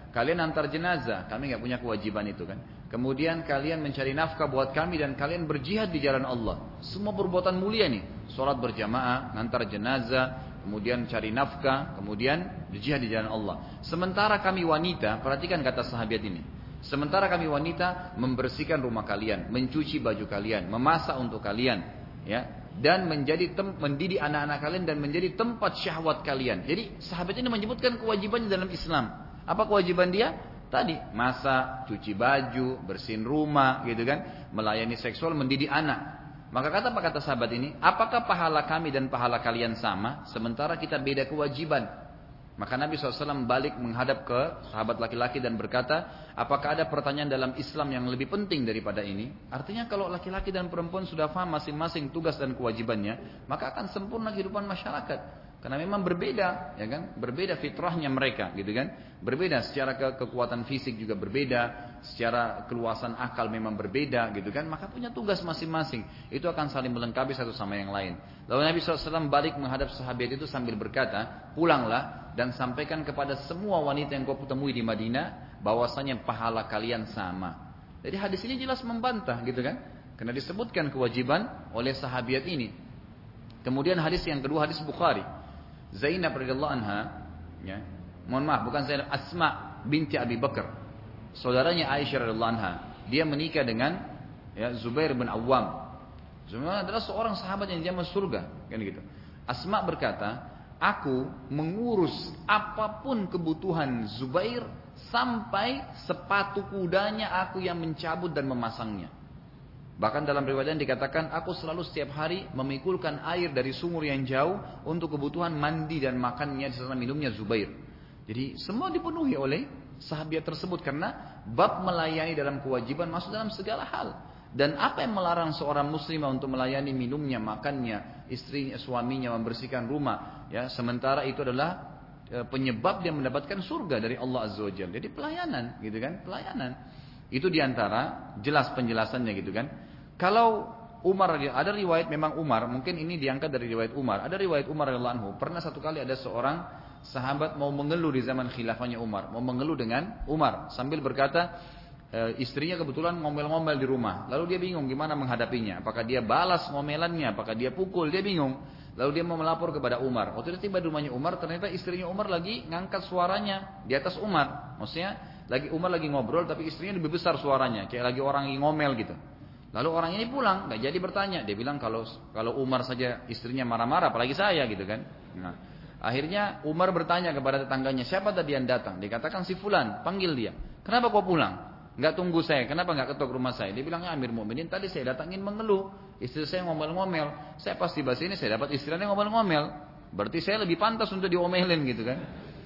S1: kalian antar jenazah, kami nggak punya kewajiban itu kan. Kemudian kalian mencari nafkah buat kami dan kalian berjihad di jalan Allah. Semua perbuatan mulia nih. Sholat berjamaah, ngantar jenazah, kemudian cari nafkah, kemudian berjihad di jalan Allah. Sementara kami wanita, perhatikan kata sahabat ini. Sementara kami wanita membersihkan rumah kalian, mencuci baju kalian, memasak untuk kalian, ya, dan menjadi tem mendidik anak-anak kalian dan menjadi tempat syahwat kalian. Jadi sahabat ini menyebutkan kewajibannya dalam Islam. Apa kewajiban dia? Tadi masak, cuci baju, bersihin rumah, gitu kan, melayani seksual, mendidik anak. Maka kata apa kata sahabat ini? Apakah pahala kami dan pahala kalian sama? Sementara kita beda kewajiban. Maka Nabi shallallahu alaihi wasallam balik menghadap ke sahabat laki-laki dan berkata, apakah ada pertanyaan dalam Islam yang lebih penting daripada ini? Artinya kalau laki-laki dan perempuan sudah paham masing-masing tugas dan kewajibannya, maka akan sempurna kehidupan masyarakat. Karena memang berbeda, ya kan? Berbeda fitrahnya mereka, gitu kan? Berbeda secara ke kekuatan fisik juga berbeda, secara keluasan akal memang berbeda, gitu kan? Maka punya tugas masing-masing. Itu akan saling melengkapi satu sama yang lain. Lalu Nabi shallallahu alaihi wasallam balik menghadap sahabat itu sambil berkata, pulanglah dan sampaikan kepada semua wanita yang kau temui di Madinah, bahwasanya pahala kalian sama. Jadi hadis ini jelas membantah, gitu kan? Karena disebutkan kewajiban oleh sahabat ini. Kemudian hadis yang kedua, hadis Bukhari. Zainab radhiyallahu anha, ya, mohon maaf, bukan Zainab, Asma binti Abi Bakar, saudaranya Aisyah radhiyallahu anha. Dia menikah dengan, ya, Zubair bin Awwam. Zubair adalah seorang sahabat yang zaman surga, kan gitu. Asma berkata, aku mengurus apapun kebutuhan Zubair sampai sepatu kudanya aku yang mencabut dan memasangnya. Bahkan dalam riwayat dikatakan, aku selalu setiap hari memikulkan air dari sumur yang jauh untuk kebutuhan mandi dan makannya serta minumnya Zubair. Jadi semua dipenuhi oleh sahabat tersebut karena bab melayani dalam kewajiban masuk dalam segala hal. Dan apa yang melarang seorang muslimah untuk melayani minumnya, makannya, istrinya, suaminya, membersihkan rumah, ya, sementara itu adalah e, penyebab dia mendapatkan surga dari Allah Azza wa Jalla. Jadi pelayanan, gitu kan? Pelayanan. Itu diantara jelas penjelasannya, gitu kan? Kalau Umar, ada riwayat memang Umar, mungkin ini diangkat dari riwayat Umar. Ada riwayat Umar radhiyallahu anhu, pernah satu kali ada seorang sahabat mau mengeluh di zaman khilafahnya Umar, mau mengeluh dengan Umar sambil berkata, e, istrinya kebetulan ngomel-ngomel di rumah. Lalu dia bingung gimana menghadapinya. Apakah dia balas ngomelannya, apakah dia pukul, dia bingung. Lalu dia mau melapor kepada Umar. Waktu dia tiba di rumahnya Umar, ternyata istrinya Umar lagi ngangkat suaranya di atas Umar. Maksudnya lagi Umar lagi ngobrol tapi istrinya lebih besar suaranya, kayak lagi orang yang ngomel gitu. Lalu orang ini pulang, nggak jadi bertanya. Dia bilang kalau kalau Umar saja istrinya marah-marah, apalagi saya, gitu kan. Nah, akhirnya Umar bertanya kepada tetangganya, siapa tadi yang datang? Dikatakan si Fulan, panggil dia. Kenapa kau pulang? Nggak tunggu saya, kenapa nggak ketok rumah saya? Dia bilang, ya Amir Mukminin, tadi saya datangin mengeluh, istri saya ngomel-ngomel. Saya pasti bahas ini, saya dapat istrinya ngomel-ngomel. Berarti saya lebih pantas untuk diomelin, gitu kan.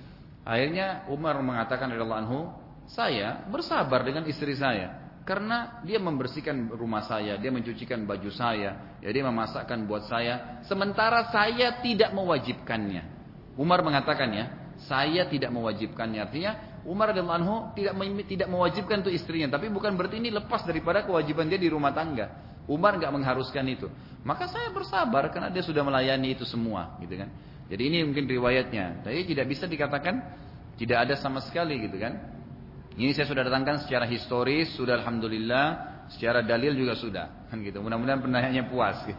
S1: Akhirnya Umar mengatakan radhiyallahu anhu, saya bersabar dengan istri saya. Karena dia membersihkan rumah saya, dia mencucikan baju saya, ya, dia memasakkan buat saya. Sementara saya tidak mewajibkannya. Umar mengatakan, ya, saya tidak mewajibkannya. Artinya Umar radhiyallahu anhu tidak tidak mewajibkan untuk istrinya, tapi bukan berarti ini lepas daripada kewajiban dia di rumah tangga. Umar nggak mengharuskan itu. Maka saya bersabar karena dia sudah melayani itu semua, gitu kan. Jadi ini mungkin riwayatnya. Tapi tidak bisa dikatakan tidak ada sama sekali, gitu kan. Ini saya sudah datangkan secara historis, sudah alhamdulillah, secara dalil juga sudah, kan gitu. Mudah-mudahan penanyanya puas. Gitu.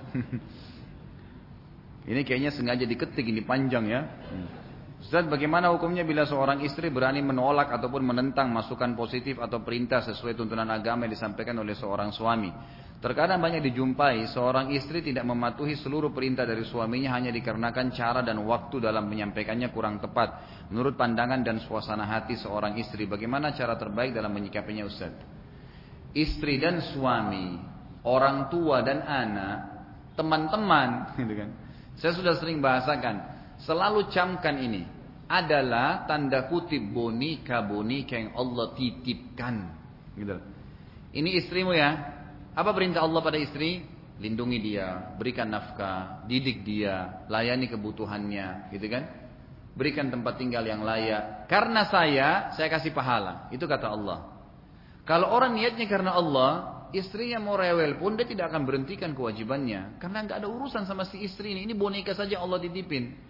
S1: Ini kayaknya sengaja diketik, ini panjang ya. Ustaz, bagaimana hukumnya bila seorang istri berani menolak ataupun menentang masukan positif atau perintah sesuai tuntunan agama yang disampaikan oleh seorang suami? Terkadang banyak dijumpai seorang istri tidak mematuhi seluruh perintah dari suaminya hanya dikarenakan cara dan waktu dalam menyampaikannya kurang tepat menurut pandangan dan suasana hati seorang istri. Bagaimana cara terbaik dalam menyikapinya, Ustaz? Istri dan suami, orang tua dan anak, teman-teman, gitu kan. Saya sudah sering bahasakan, selalu camkan ini adalah tanda kutip boneka-boneka yang Allah titipkan, gitu. Ini istrimu ya. Apa perintah Allah pada istri? Lindungi dia, berikan nafkah, didik dia, layani kebutuhannya, gitu kan? Berikan tempat tinggal yang layak. Karena saya, saya kasih pahala. Itu kata Allah. Kalau orang niatnya karena Allah, istrinya mau rewel pun dia tidak akan berhentikan kewajibannya. Karena nggak ada urusan sama si istri ini. Ini boneka saja Allah titipin.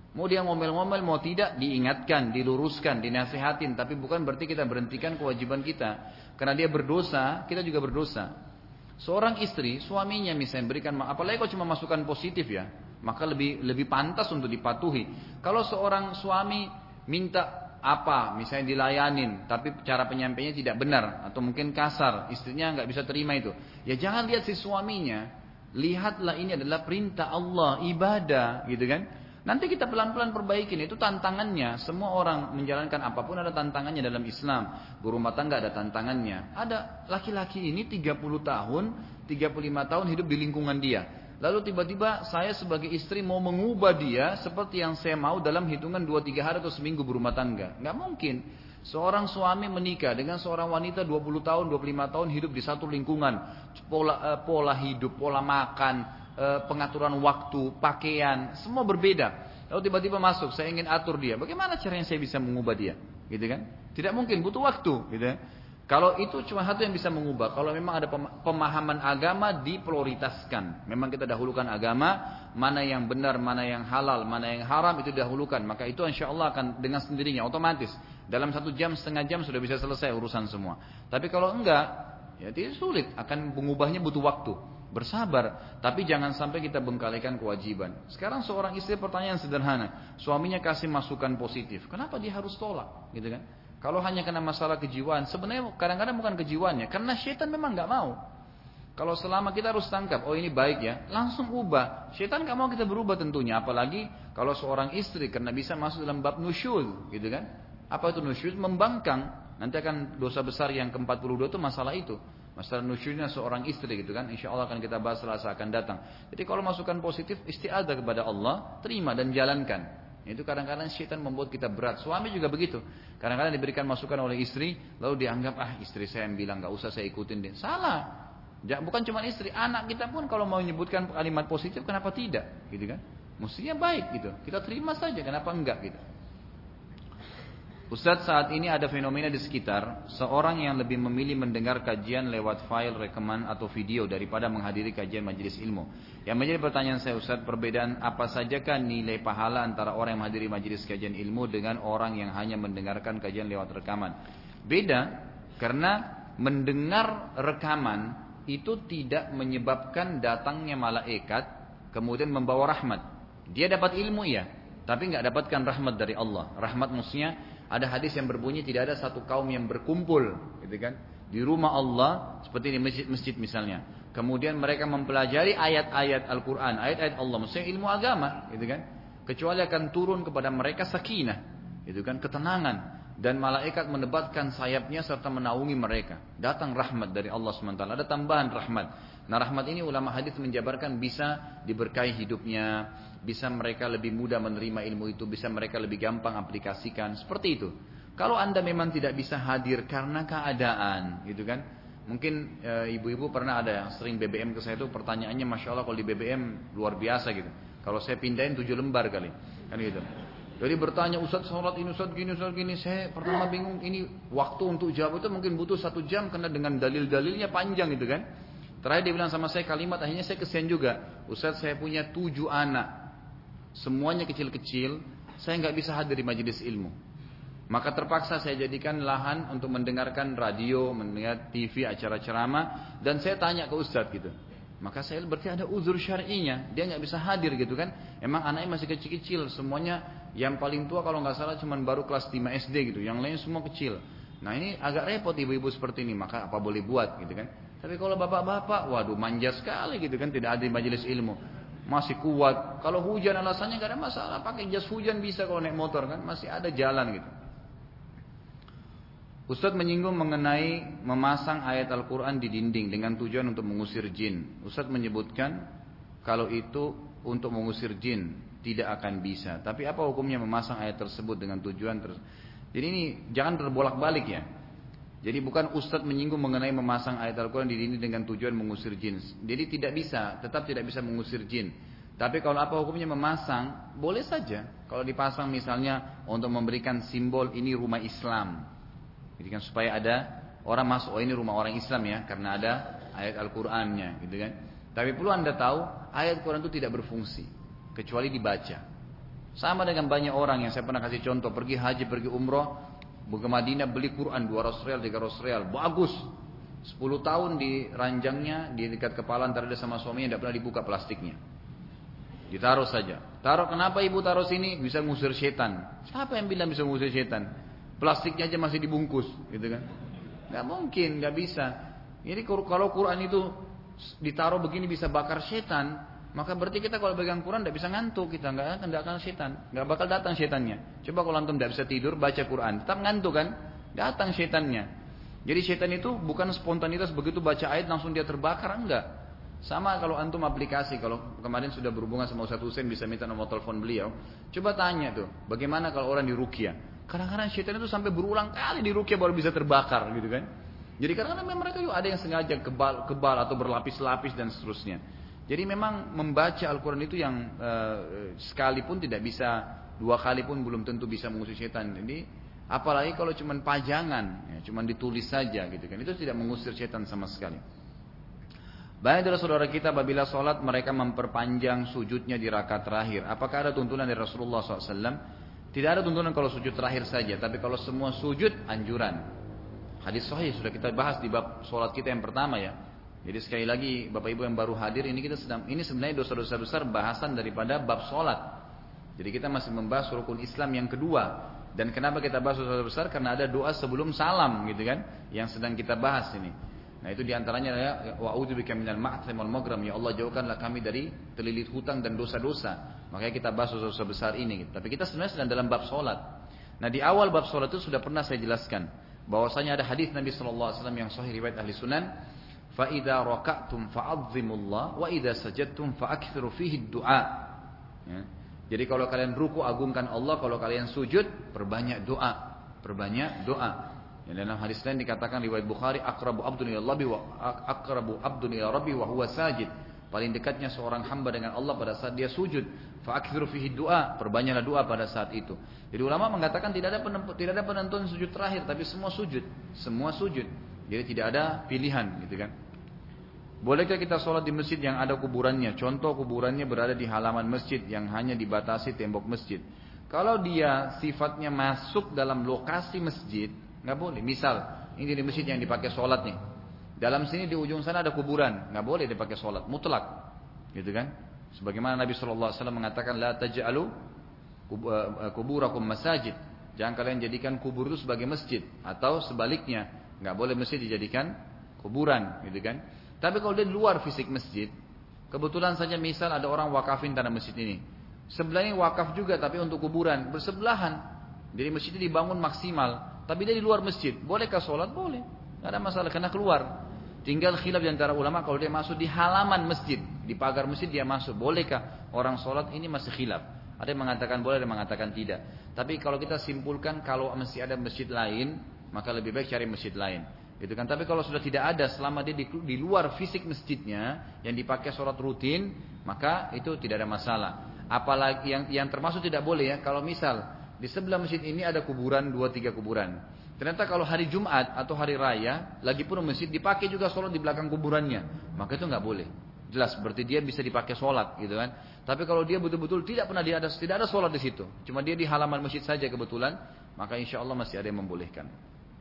S1: Mau dia ngomel-ngomel, mau tidak, diingatkan, diluruskan, dinasihatin. Tapi bukan berarti kita berhentikan kewajiban kita. Karena dia berdosa, kita juga berdosa. Seorang istri, suaminya misalnya berikan, apalagi kalau cuma masukan positif ya, maka lebih lebih pantas untuk dipatuhi. Kalau seorang suami minta apa, misalnya dilayanin, tapi cara penyampainya tidak benar atau mungkin kasar, istrinya nggak bisa terima itu. Ya jangan lihat si suaminya, lihatlah ini adalah perintah Allah, ibadah, gitu kan? Nanti kita pelan-pelan perbaikin, itu tantangannya. Semua orang menjalankan apapun ada tantangannya dalam Islam. Berumah tangga ada tantangannya. Ada laki-laki ini tiga puluh tahun, tiga puluh lima tahun hidup di lingkungan dia. Lalu tiba-tiba saya sebagai istri mau mengubah dia seperti yang saya mau dalam hitungan dua tiga hari atau seminggu berumah tangga. Nggak mungkin. Seorang suami menikah dengan seorang wanita dua puluh tahun, dua puluh lima tahun hidup di satu lingkungan. Pola, pola hidup, pola makan, pengaturan waktu, pakaian, semua berbeda. Lalu tiba-tiba masuk, saya ingin atur dia. Bagaimana caranya saya bisa mengubah dia? Gitu kan? Tidak mungkin, butuh waktu. Gitu kan? Kalau itu cuma satu yang bisa mengubah. Kalau memang ada pemahaman agama, diprioritaskan. Memang kita dahulukan agama, mana yang benar, mana yang halal, mana yang haram, itu dahulukan. Maka itu insya Allah akan dengan sendirinya, otomatis. Dalam satu jam, setengah jam sudah bisa selesai urusan semua. Tapi kalau enggak, ya itu sulit. Akan mengubahnya butuh waktu. Bersabar, tapi jangan sampai kita bengkalikan kewajiban. Sekarang seorang istri, pertanyaan sederhana, suaminya kasih masukan positif, kenapa dia harus tolak, gitu kan? Kalau hanya karena masalah kejiwaan, sebenarnya kadang-kadang bukan kejiwaannya, karena syaitan memang nggak mau. Kalau selama kita harus tangkap, oh ini baik ya, langsung ubah. Syaitan nggak mau kita berubah tentunya, apalagi kalau seorang istri karena bisa masuk dalam bab nusyuz, gitu kan? Apa itu nusyuz? Membangkang. Nanti akan dosa besar yang ke empat puluh dua itu masalah itu. Masalah nusyuznya seorang istri gitu kan. Insya Allah akan kita bahas Selasa akan datang. Jadi kalau masukan positif, istiadah kepada Allah, terima dan jalankan. Itu kadang-kadang syaitan membuat kita berat. Suami juga begitu. Kadang-kadang diberikan masukan oleh istri, lalu dianggap, ah istri saya yang bilang, gak usah saya ikutin dia. Salah. Bukan cuma istri, anak kita pun kalau mau menyebutkan kalimat positif, kenapa tidak? Gitu kan? Mestinya baik gitu. Kita terima saja, kenapa enggak gitu. Ustadz, saat ini ada fenomena di sekitar seorang yang lebih memilih mendengar kajian lewat file, rekaman atau video daripada menghadiri kajian majelis ilmu. Yang menjadi pertanyaan saya, Ustadz, perbedaan apa sajakah nilai pahala antara orang yang menghadiri majelis kajian ilmu dengan orang yang hanya mendengarkan kajian lewat rekaman? Beda, karena mendengar rekaman itu tidak menyebabkan datangnya malaikat kemudian membawa rahmat. Dia dapat ilmu ya, tapi nggak dapatkan rahmat dari Allah. Rahmat maksudnya, ada hadis yang berbunyi tidak ada satu kaum yang berkumpul, gitu kan, di rumah Allah seperti di masjid-masjid misalnya. Kemudian mereka mempelajari ayat-ayat Al-Quran, ayat-ayat Allah, maksudnya ilmu agama, gitu kan. Kecuali akan turun kepada mereka sakinah, gitu kan, ketenangan, dan malaikat menebatkan sayapnya serta menaungi mereka. Datang rahmat dari Allah subhanahu wa taala, ada tambahan rahmat. Nah rahmat ini ulama hadis menjabarkan bisa diberkahi hidupnya, bisa mereka lebih mudah menerima ilmu itu, bisa mereka lebih gampang aplikasikan, seperti itu. Kalau anda memang tidak bisa hadir karena keadaan, gitu kan. Mungkin e, ibu-ibu pernah ada yang sering B B M ke saya itu, pertanyaannya masya Allah kalau di B B M luar biasa gitu. Kalau saya pindahin tujuh lembar kali, kan gitu. Jadi bertanya, Ustaz sholat ini, Ustaz gini, Ustaz gini. Saya pertama bingung, ini waktu untuk jawab itu mungkin butuh satu jam karena dengan dalil-dalilnya panjang gitu kan. Terakhir dia bilang sama saya kalimat, akhirnya saya kesian juga. Ustaz, saya punya tujuh anak, semuanya kecil-kecil, saya nggak bisa hadir di majelis ilmu. Maka terpaksa saya jadikan lahan untuk mendengarkan radio, mendengar T V, acara ceramah, dan saya tanya ke Ustaz gitu. Maka saya berarti ada uzur syar'inya, dia nggak bisa hadir gitu kan. Emang anaknya masih kecil-kecil, semuanya yang paling tua kalau nggak salah cuma baru kelas lima S D gitu, yang lain semua kecil. Nah ini agak repot ibu-ibu seperti ini, maka apa boleh buat gitu kan. Tapi kalau bapak-bapak, waduh manja sekali gitu kan, tidak ada di majelis ilmu, masih kuat. Kalau hujan alasannya nggak ada masalah, pakai jas hujan bisa kalau naik motor kan, masih ada jalan gitu. Ustaz menyinggung mengenai memasang ayat Al-Quran di dinding dengan tujuan untuk mengusir jin. Ustaz menyebutkan kalau itu untuk mengusir jin tidak akan bisa. Tapi apa hukumnya memasang ayat tersebut dengan tujuan tersebut? Jadi ini jangan terbolak-balik ya. Jadi bukan Ustaz menyinggung mengenai memasang ayat Al-Quran di dinding dengan tujuan mengusir jin. Jadi tidak bisa, tetap tidak bisa mengusir jin. Tapi kalau apa hukumnya memasang, boleh saja. Kalau dipasang misalnya untuk memberikan simbol ini rumah Islam. Jadi kan supaya ada orang masuk, oh ini rumah orang Islam ya, karena ada ayat Al-Qur'annya, gitu kan. Tapi perlu anda tahu, ayat Al-Quran itu tidak berfungsi kecuali dibaca. Sama dengan banyak orang yang saya pernah kasih contoh, pergi haji, pergi umroh, ke Madinah beli Quran dua ratus rial, tiga ratus rial, bagus. sepuluh tahun di ranjangnya, di dekat kepala antara dia sama suaminya, tidak pernah dibuka plastiknya. Ditaruh saja. Taruh, kenapa ibu taruh sini? Bisa ngusir setan. Siapa yang bilang bisa ngusir setan? Plastiknya aja masih dibungkus, gitu kan? Gak mungkin, gak bisa. Jadi kalau Quran itu ditaruh begini bisa bakar setan, maka berarti kita kalau pegang Quran tidak bisa ngantuk, kita nggak akan tidak akan setan, nggak bakal datang setannya. Coba kalau antum tidak bisa tidur baca Quran, tetap ngantuk kan? Datang setannya. Jadi setan itu bukan spontanitas begitu baca ayat langsung dia terbakar, enggak. Sama kalau antum aplikasi, kalau kemarin sudah berhubungan sama Ustaz Husain bisa minta nomor telepon beliau, coba tanya tuh, bagaimana kalau orang diruqyah? Kadang-kadang setan itu sampai berulang kali diruqyah baru bisa terbakar, gitu kan? Jadi kadang-kadang mereka juga ada yang sengaja kebal, kebal atau berlapis-lapis dan seterusnya. Jadi memang membaca Al-Quran itu yang uh, sekalipun tidak bisa, dua kali pun belum tentu bisa mengusir setan. Jadi apalagi kalau cuma pajangan, ya, cuma ditulis saja gitu kan, itu tidak mengusir setan sama sekali. Banyak dari saudara kita apabila sholat mereka memperpanjang sujudnya di rakaat terakhir. Apakah ada tuntunan dari Rasulullah shallallahu alaihi wasallam? Tidak ada tuntunan kalau sujud terakhir saja, tapi kalau semua sujud anjuran. Hadis sahih sudah kita bahas di bab sholat kita yang pertama ya. Jadi sekali lagi Bapak Ibu yang baru hadir, ini kita sedang, ini sebenarnya dosa-dosa besar bahasan daripada bab sholat. Jadi kita masih membahas rukun Islam yang kedua. Dan kenapa kita bahas dosa besar? Karena ada doa sebelum salam gitu kan, yang sedang kita bahas ini. Nah itu diantaranya adalah wa'udzubika minal ma'tham wal maghram, ya Allah jauhkanlah kami dari terlilit hutang dan dosa-dosa. Makanya kita bahas dosa-dosa besar ini. Gitu. Tapi kita sebenarnya sedang dalam bab sholat. Nah di awal bab sholat itu sudah pernah saya jelaskan bahwasanya ada hadis Nabi shallallahu alaihi wasallam yang sahih riwayat ahli sunan. فَإِذَا رَكَعْتُمْ فَعَظِّمُوا اللَّهَ وَإِذَا سَجَدْتُمْ فَأَكْثِرُوا فِيهِ الدُّعَاء. Ya. Jadi kalau kalian ruku agungkan Allah, kalau kalian sujud perbanyak doa, perbanyak doa. Ya, dalam hadis lain dikatakan riwayat Bukhari, aqrabu abdun ila rabbi wa aqrabu abdun ila rabbi wa huwa sajid. Paling dekatnya seorang hamba dengan Allah pada saat dia sujud. Fa'akthiru fihi du'a, perbanyaklah doa pada saat itu. Jadi ulama mengatakan tidak ada penentu, tidak ada penentuan sujud terakhir, tapi semua sujud, semua sujud. Jadi tidak ada pilihan, gitu kan? Bolehkah kita sholat di masjid yang ada kuburannya? Contoh kuburannya berada di halaman masjid yang hanya dibatasi tembok masjid. Kalau dia sifatnya masuk dalam lokasi masjid, nggak boleh. Misal ini di masjid yang dipakai sholat nih, dalam sini di ujung sana ada kuburan, nggak boleh dipakai sholat, mutlak, gitu kan? Sebagaimana Nabi shallallahu alaihi wasallam mengatakan, la taj'alu kuburakum masajid. Jangan kalian jadikan kubur itu sebagai masjid, atau sebaliknya, nggak boleh masjid dijadikan kuburan, gitu kan? Tapi kalau dia di luar fisik masjid, kebetulan saja misal ada orang wakafin tanah masjid ini, sebelahnya wakaf juga tapi untuk kuburan, bersebelahan. Jadi masjid ini dibangun maksimal, tapi dia di luar masjid, bolehkah sholat? Boleh, nggak ada masalah karena keluar. Tinggal khilaf di antara ulama kalau dia masuk di halaman masjid, di pagar masjid dia masuk, bolehkah orang sholat? Ini masih khilaf. Ada yang mengatakan boleh, ada yang mengatakan tidak. Tapi kalau kita simpulkan kalau masih ada masjid lain, maka lebih baik cari masjid lain. Gitu kan? Tapi kalau sudah tidak ada, selama dia di, di luar fisik masjidnya yang dipakai sholat rutin, maka itu tidak ada masalah. Apalagi yang yang termasuk tidak boleh ya, kalau misal di sebelah masjid ini ada kuburan, dua tiga kuburan. Ternyata kalau hari Jumat atau hari Raya, lagi pun masjid dipakai juga sholat di belakang kuburannya, maka itu nggak boleh. Jelas, berarti dia bisa dipakai sholat, gitu kan? Tapi kalau dia betul-betul tidak pernah dia ada, tidak ada sholat di situ, cuma dia di halaman masjid saja kebetulan, maka insya Allah masih ada yang membolehkan.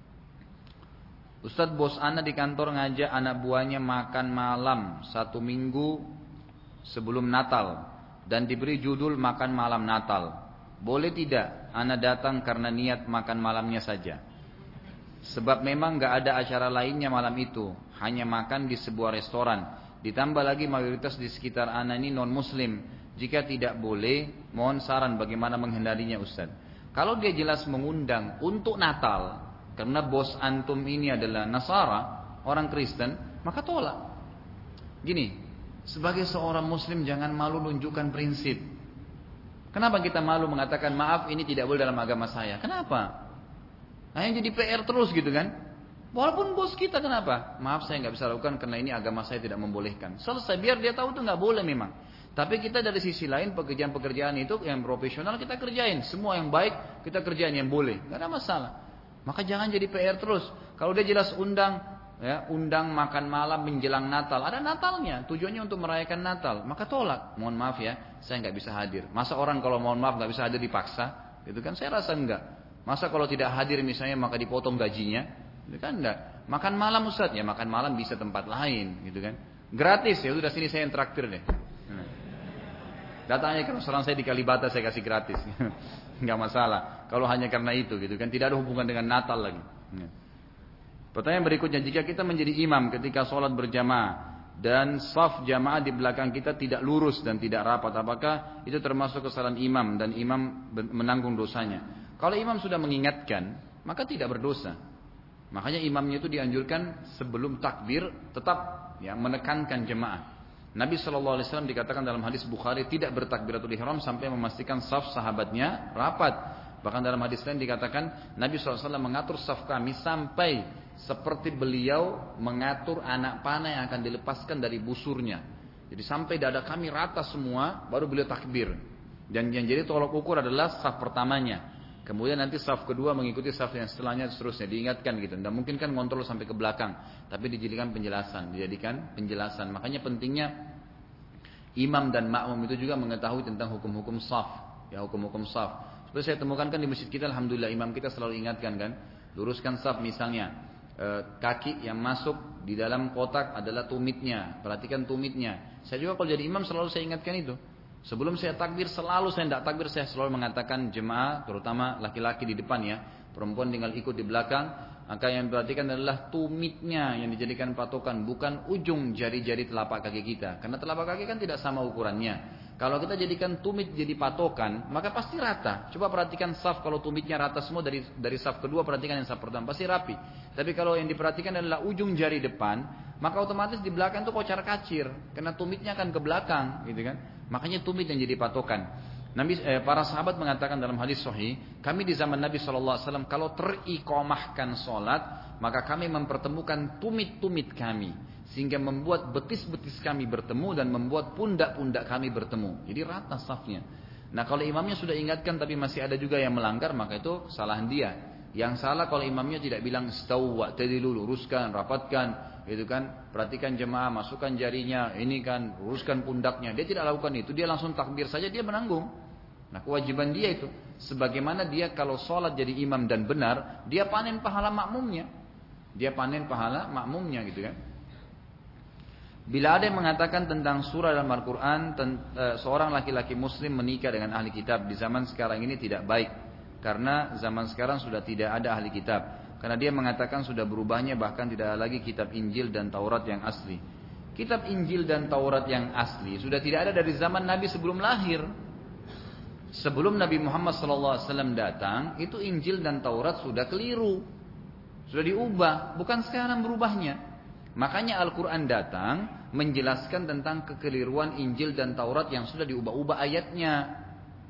S1: Ustadz, bos anak di kantor ngajak anak buahnya makan malam satu minggu sebelum Natal dan diberi judul makan malam Natal. Boleh tidak anak datang karena niat makan malamnya saja? Sebab memang gak ada acara lainnya malam itu, hanya makan di sebuah restoran. Ditambah lagi mayoritas di sekitar anak ini non muslim. Jika tidak boleh, mohon saran bagaimana menghindarinya Ustadz. Kalau dia jelas mengundang untuk Natal, karena bos antum ini adalah Nasara, orang Kristen, maka tolak. Gini, sebagai seorang muslim jangan malu menunjukkan prinsip. Kenapa kita malu mengatakan maaf ini tidak boleh dalam agama saya? Kenapa? Nah yang jadi P R terus gitu kan? Walaupun bos kita kenapa? Maaf saya nggak bisa lakukan karena ini agama saya tidak membolehkan. Selesai, biar dia tahu itu nggak boleh memang. Tapi kita dari sisi lain pekerjaan-pekerjaan itu yang profesional kita kerjain. Semua yang baik kita kerjain yang boleh, nggak ada masalah. Maka jangan jadi P R terus. Kalau dia jelas undang, ya, undang makan malam menjelang Natal. Ada Natalnya, tujuannya untuk merayakan Natal. Maka tolak. Mohon maaf ya, saya nggak bisa hadir. Masa orang kalau mohon maaf nggak bisa hadir dipaksa? Gitu kan? Saya rasa enggak. Masa kalau tidak hadir misalnya maka dipotong gajinya? Itu kan enggak. Makan malam Ustaz, ya makan malam bisa tempat lain, gitu kan? Gratis ya, udah sini saya yang traktir deh. Datangnya kalau seorang saya di Kalibata saya kasih gratis, nggak masalah. Kalau hanya karena itu, gitu kan? Tidak ada hubungan dengan Natal lagi. Pertanyaan berikutnya, jika kita menjadi imam ketika sholat berjamaah dan saf jamaah di belakang kita tidak lurus dan tidak rapat, apakah itu termasuk kesalahan imam dan imam menanggung dosanya? Kalau imam sudah mengingatkan, maka tidak berdosa. Makanya imamnya itu dianjurkan sebelum takbir tetap ya menekankan jemaah. Nabi shallallahu alaihi wasallam dikatakan dalam hadis Bukhari tidak bertakbiratul ihram sampai memastikan saf sahabatnya rapat. Bahkan dalam hadis lain dikatakan Nabi shallallahu alaihi wasallam mengatur saf kami sampai seperti beliau mengatur anak panah yang akan dilepaskan dari busurnya. Jadi sampai dada kami rata semua baru beliau takbir. Dan yang jadi tolok ukur adalah saf pertamanya. Kemudian nanti saf kedua mengikuti saf yang setelahnya seterusnya. Diingatkan gitu. Dan mungkin kan kontrol sampai ke belakang. Tapi dijadikan penjelasan. Dijadikan penjelasan. Makanya pentingnya imam dan makmum itu juga mengetahui tentang hukum-hukum saf. Ya, hukum-hukum saf. Seperti saya temukan kan di masjid kita, alhamdulillah imam kita selalu ingatkan kan. Luruskan saf misalnya. E, kaki yang masuk di dalam kotak adalah tumitnya. Perhatikan tumitnya. Saya juga kalau jadi imam selalu saya ingatkan itu. Sebelum saya takbir selalu saya tidak takbir, saya selalu mengatakan jemaah, terutama laki-laki di depan ya, perempuan tinggal ikut di belakang. Maka yang diperhatikan adalah tumitnya yang dijadikan patokan, bukan ujung jari-jari telapak kaki kita. Karena telapak kaki kan tidak sama ukurannya. Kalau kita jadikan tumit jadi patokan, maka pasti rata. Coba perhatikan saf, kalau tumitnya rata semua dari dari saf kedua, perhatikan yang saf pertama pasti rapi. Tapi kalau yang diperhatikan adalah ujung jari depan, maka otomatis di belakang itu kocar kacir, karena tumitnya akan ke belakang, gitu kan? Makanya tumit yang jadi patokan. Nabi, eh, para sahabat mengatakan dalam hadis sahih, kami di zaman Nabi shallallahu alaihi wasallam kalau teriqamahkan sholat, maka kami mempertemukan tumit-tumit kami, sehingga membuat betis-betis kami bertemu dan membuat pundak-pundak kami bertemu. Jadi rata safnya. Nah kalau imamnya sudah ingatkan tapi masih ada juga yang melanggar, maka itu kesalahan dia. Yang salah kalau imamnya tidak bilang stawu wa'tadilu, luruskan, rapatkan, gitu kan? Perhatikan jemaah, masukkan jarinya, ini kan, luruskan pundaknya. Dia tidak lakukan itu, dia langsung takbir saja, dia menanggung. Nah kewajiban dia itu, sebagaimana dia kalau sholat jadi imam dan benar, dia panen pahala makmumnya. Dia panen pahala makmumnya, gitu kan? Bila ada yang mengatakan tentang surah dalam Al-Quran, seorang laki-laki muslim menikah dengan ahli kitab di zaman sekarang ini tidak baik. Karena zaman sekarang sudah tidak ada ahli kitab. Karena dia mengatakan sudah berubahnya, bahkan tidak ada lagi kitab Injil dan Taurat yang asli. Kitab Injil dan Taurat yang asli sudah tidak ada dari zaman Nabi sebelum lahir. Sebelum Nabi Muhammad shallallahu alaihi wasallam datang, itu Injil dan Taurat sudah keliru. Sudah diubah, bukan sekarang berubahnya. Makanya Al-Quran datang menjelaskan tentang kekeliruan Injil dan Taurat yang sudah diubah-ubah ayatnya.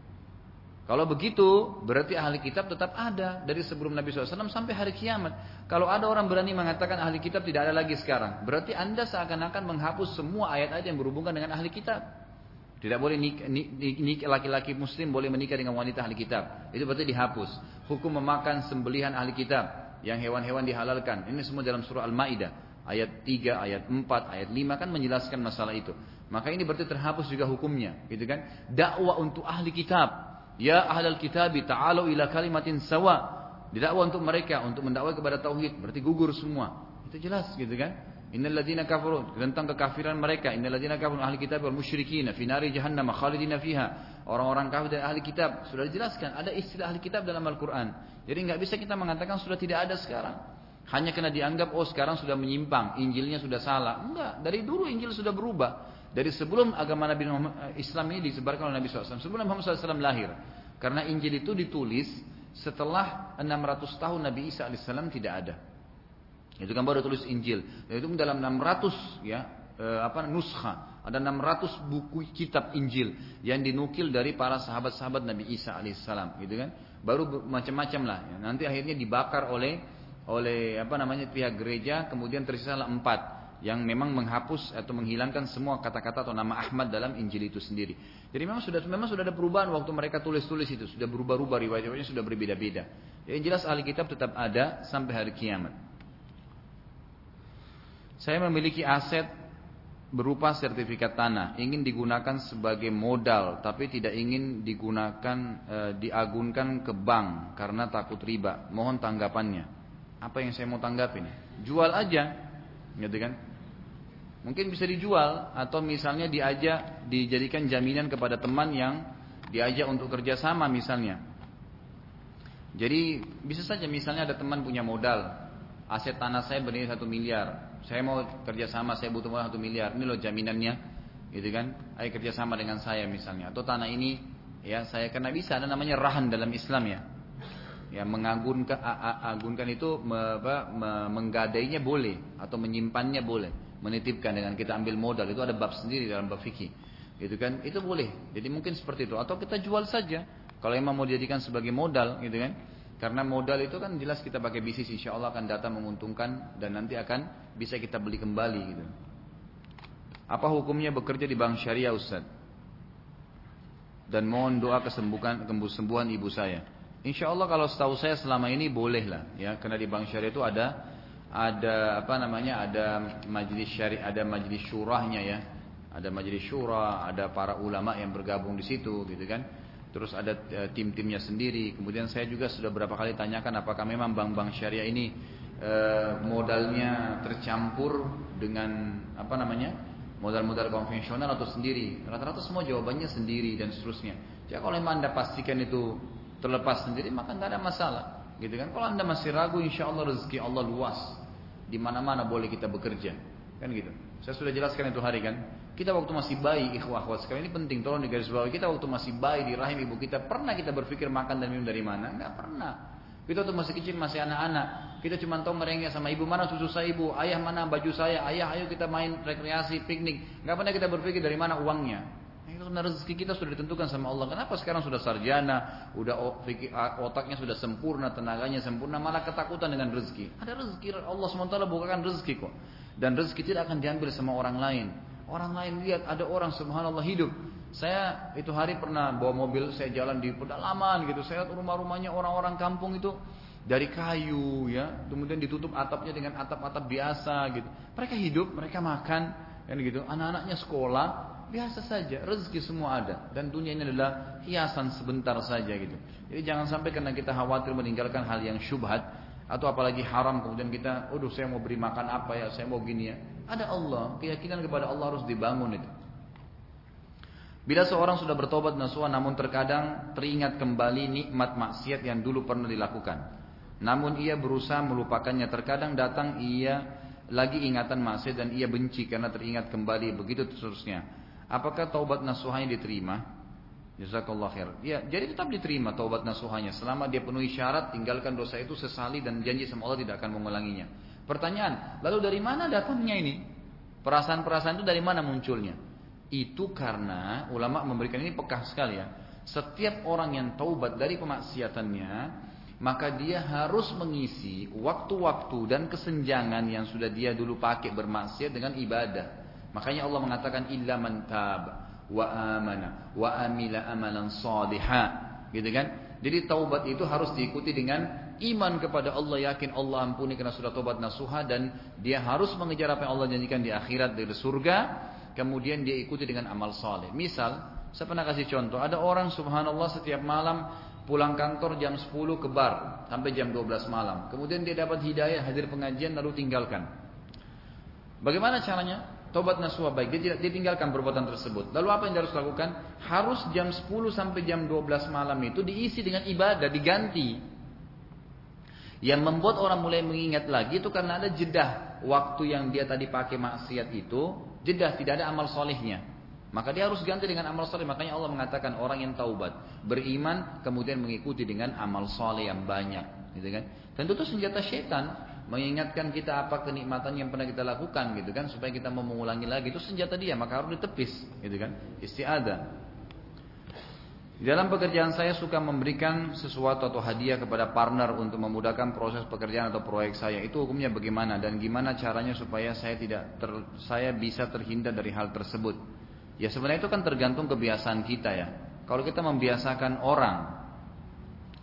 S1: Kalau begitu, berarti ahli kitab tetap ada dari sebelum Nabi shallallahu alaihi wasallam sampai hari kiamat. Kalau ada orang berani mengatakan ahli kitab tidak ada lagi sekarang, berarti anda seakan-akan menghapus semua ayat-ayat yang berhubungan dengan ahli kitab. Tidak boleh nik, nik, nik, laki-laki muslim boleh menikah dengan wanita ahli kitab. Itu berarti dihapus. Hukum memakan sembelihan ahli kitab, yang hewan-hewan dihalalkan. Ini semua dalam surah Al-Maidah. Ayat tiga, ayat empat, ayat lima kan menjelaskan masalah itu. Maka ini berarti terhapus juga hukumnya. Gitu kan? Dakwah untuk ahli kitab. Ya ahlal kitabi ta'alu ila kalimatin sawa. Didakwah untuk mereka untuk mendakwai kepada tauhid, berarti gugur semua. Itu jelas gitu kan? Innal ladzina kafaru, tentang kekafiran mereka, innal ladzina kafaru ahli kitab wal musyrikin fi nari jahannam khalidina fiha. Orang-orang kafir dan ahli kitab sudah dijelaskan, ada istilah ahli kitab dalam Al-Qur'an. Jadi enggak bisa kita mengatakan sudah tidak ada sekarang. Hanya karena dianggap oh sekarang sudah menyimpang, Injilnya sudah salah. Enggak, dari dulu Injil sudah berubah. Dari sebelum agama Nabi Islam ini disebarkan oleh Nabi shallallahu alaihi wasallam, sebelum Muhammad shallallahu alaihi wasallam lahir. Karena Injil itu ditulis setelah enam ratus tahun Nabi Isa alaihissalam tidak ada. Itu kan baru tulis Injil. Dan itu dalam enam ratus ya eh, apa nuskha, ada enam ratus buku kitab Injil yang dinukil dari para sahabat-sahabat Nabi Isa alaihissalam, gitu kan? Baru macam-macam lah. Ya. Nanti akhirnya dibakar oleh oleh apa namanya pihak gereja, kemudian tersisalah empat yang memang menghapus atau menghilangkan semua kata-kata atau nama Ahmad dalam Injil itu sendiri. Jadi memang sudah memang sudah ada perubahan waktu mereka tulis-tulis itu, sudah berubah-ubah riwayat-riwayatnya sudah berbeda-beda. Yang jelas ahli kitab tetap ada sampai hari kiamat. Saya memiliki aset berupa sertifikat tanah, ingin digunakan sebagai modal, tapi tidak ingin digunakan e, diagunkan ke bank karena takut riba. Mohon tanggapannya. Apa yang saya mau tanggapin? Jual aja, gitu kan? Mungkin bisa dijual atau misalnya diajak dijadikan jaminan kepada teman yang diajak untuk kerjasama misalnya. Jadi bisa saja misalnya ada teman punya modal, aset tanah saya bernilai satu miliar, saya mau kerjasama, saya butuh modal satu miliar, ini loh jaminannya, gitu kan? Ayo kerjasama dengan saya misalnya, atau tanah ini ya saya karena bisa, ada namanya rahan dalam Islam ya, ya mengagunkan agunkan itu me, apa, me, menggadainya boleh atau menyimpannya boleh, menitipkan dengan kita ambil modal itu ada bab sendiri dalam bab fikih, gitu kan? Itu boleh. Jadi mungkin seperti itu, atau kita jual saja. Kalau emang mau dijadikan sebagai modal, gitu kan? Karena modal itu kan jelas kita pakai bisnis, insya Allah akan datang menguntungkan dan nanti akan bisa kita beli kembali, gitu. Apa hukumnya bekerja di bank syariah, Ustaz? Dan mohon doa kesembuhan kesembuhan ibu saya. Insya Allah kalau setahu saya selama ini boleh lah, ya. Karena di bank syariah itu ada ada apa namanya ada majelis syariah, ada majelis syurahnya ya. Ada majelis syura, ada para ulama yang bergabung di situ, gitu kan. Terus ada e, tim-timnya sendiri. Kemudian saya juga sudah berapa kali tanyakan apakah memang bank-bank syariah ini e, modalnya tercampur dengan apa namanya modal-modal konvensional atau sendiri. Rata-rata semua jawabannya sendiri dan seterusnya. Jadi kalau memang Anda pastikan itu terlepas sendiri maka nggak ada masalah, gitu kan. Kalau Anda masih ragu, insya Allah rezeki Allah luas, di mana-mana boleh kita bekerja, kan gitu. Saya sudah jelaskan itu hari kan. Kita waktu masih bayi, ikhwah akhwat sekalian, ini penting, tolong digarisbawahi. Kita waktu masih bayi di rahim ibu kita, pernah kita berpikir makan dan minum dari mana? Enggak pernah. Kita waktu masih kecil, masih anak-anak, kita cuma tahu merengek sama ibu, mana susu saya ibu, ayah mana baju saya, ayah ayo kita main rekreasi, piknik. Enggak pernah kita berpikir dari mana uangnya. Itu karena rezeki kita sudah ditentukan sama Allah. Kenapa sekarang sudah sarjana, udah otaknya sudah sempurna, tenaganya sempurna, malah ketakutan dengan rezeki? Ada rezeki, Allah subhanahu wa taala bukakan rezeki kok. Dan rezeki tidak akan diambil sama orang lain. Orang lain lihat ada orang subhanallah hidup. Saya itu hari pernah bawa mobil, saya jalan di pedalaman gitu. Saya lihat rumah-rumahnya orang-orang kampung itu dari kayu ya, kemudian ditutup atapnya dengan atap-atap biasa gitu. Mereka hidup, mereka makan, kan gitu. Anak-anaknya sekolah, biasa saja. Rezeki semua ada dan dunia ini adalah hiasan sebentar saja gitu. Jadi jangan sampai karena kita khawatir meninggalkan hal yang syubhat atau apalagi haram kemudian kita, aduh saya mau beri makan apa ya, saya mau gini ya. Ada Allah, keyakinan kepada Allah harus dibangun itu. Bila seorang sudah bertobat nasuha namun terkadang teringat kembali nikmat maksiat yang dulu pernah dilakukan, namun ia berusaha melupakannya, terkadang datang ia lagi ingatan maksiat dan ia benci karena teringat kembali, begitu seterusnya. Apakah taubat nasuhanya diterima? Jazakallah khair. Ya, jadi tetap diterima taubat nasuhanya selama dia penuhi syarat, tinggalkan dosa itu, sesali dan janji sama Allah tidak akan mengulanginya. Pertanyaan, lalu dari mana datangnya ini? Perasaan-perasaan itu dari mana munculnya? Itu karena ulama memberikan ini pekah sekali ya. Setiap orang yang taubat dari kemaksiatannya, maka dia harus mengisi waktu-waktu dan kesenjangan yang sudah dia dulu pakai bermaksiat dengan ibadah. Makanya Allah mengatakan illa man tab wa amana wa amila amalan salihah, gitu kan? Jadi taubat itu harus diikuti dengan iman kepada Allah, yakin Allah ampuni karena sudah taubat nasuha, dan dia harus mengejar apa yang Allah janjikan di akhirat dari surga. Kemudian dia ikuti dengan amal saleh. Misal, saya pernah kasih contoh, ada orang subhanallah setiap malam pulang kantor jam sepuluh ke bar sampai jam dua belas malam. Kemudian dia dapat hidayah, hadir pengajian lalu tinggalkan. Bagaimana caranya? Taubat nasuha baik, dia tidak ditinggalkan perbuatan tersebut. Lalu apa yang dia harus lakukan? Harus jam sepuluh sampai jam dua belas malam itu diisi dengan ibadah, diganti. Yang membuat orang mulai mengingat lagi itu karena ada jedah waktu yang dia tadi pakai maksiat itu, jedah tidak ada amal solehnya. Maka dia harus ganti dengan amal soleh. Makanya Allah mengatakan orang yang taubat, beriman, kemudian mengikuti dengan amal soleh yang banyak, gitu kan? Tentu itu senjata syaitan mengingatkan kita apa kenikmatan yang pernah kita lakukan, gitu kan, supaya kita mau mengulangi lagi. Itu senjata dia, maka harus ditepis, gitu kan? Isti'adah. Di dalam pekerjaan saya suka memberikan sesuatu atau hadiah kepada partner untuk memudahkan proses pekerjaan atau proyek saya. Itu hukumnya bagaimana dan gimana caranya supaya saya tidak ter, saya bisa terhindar dari hal tersebut? Ya sebenarnya itu kan tergantung kebiasaan kita ya. Kalau kita membiasakan orang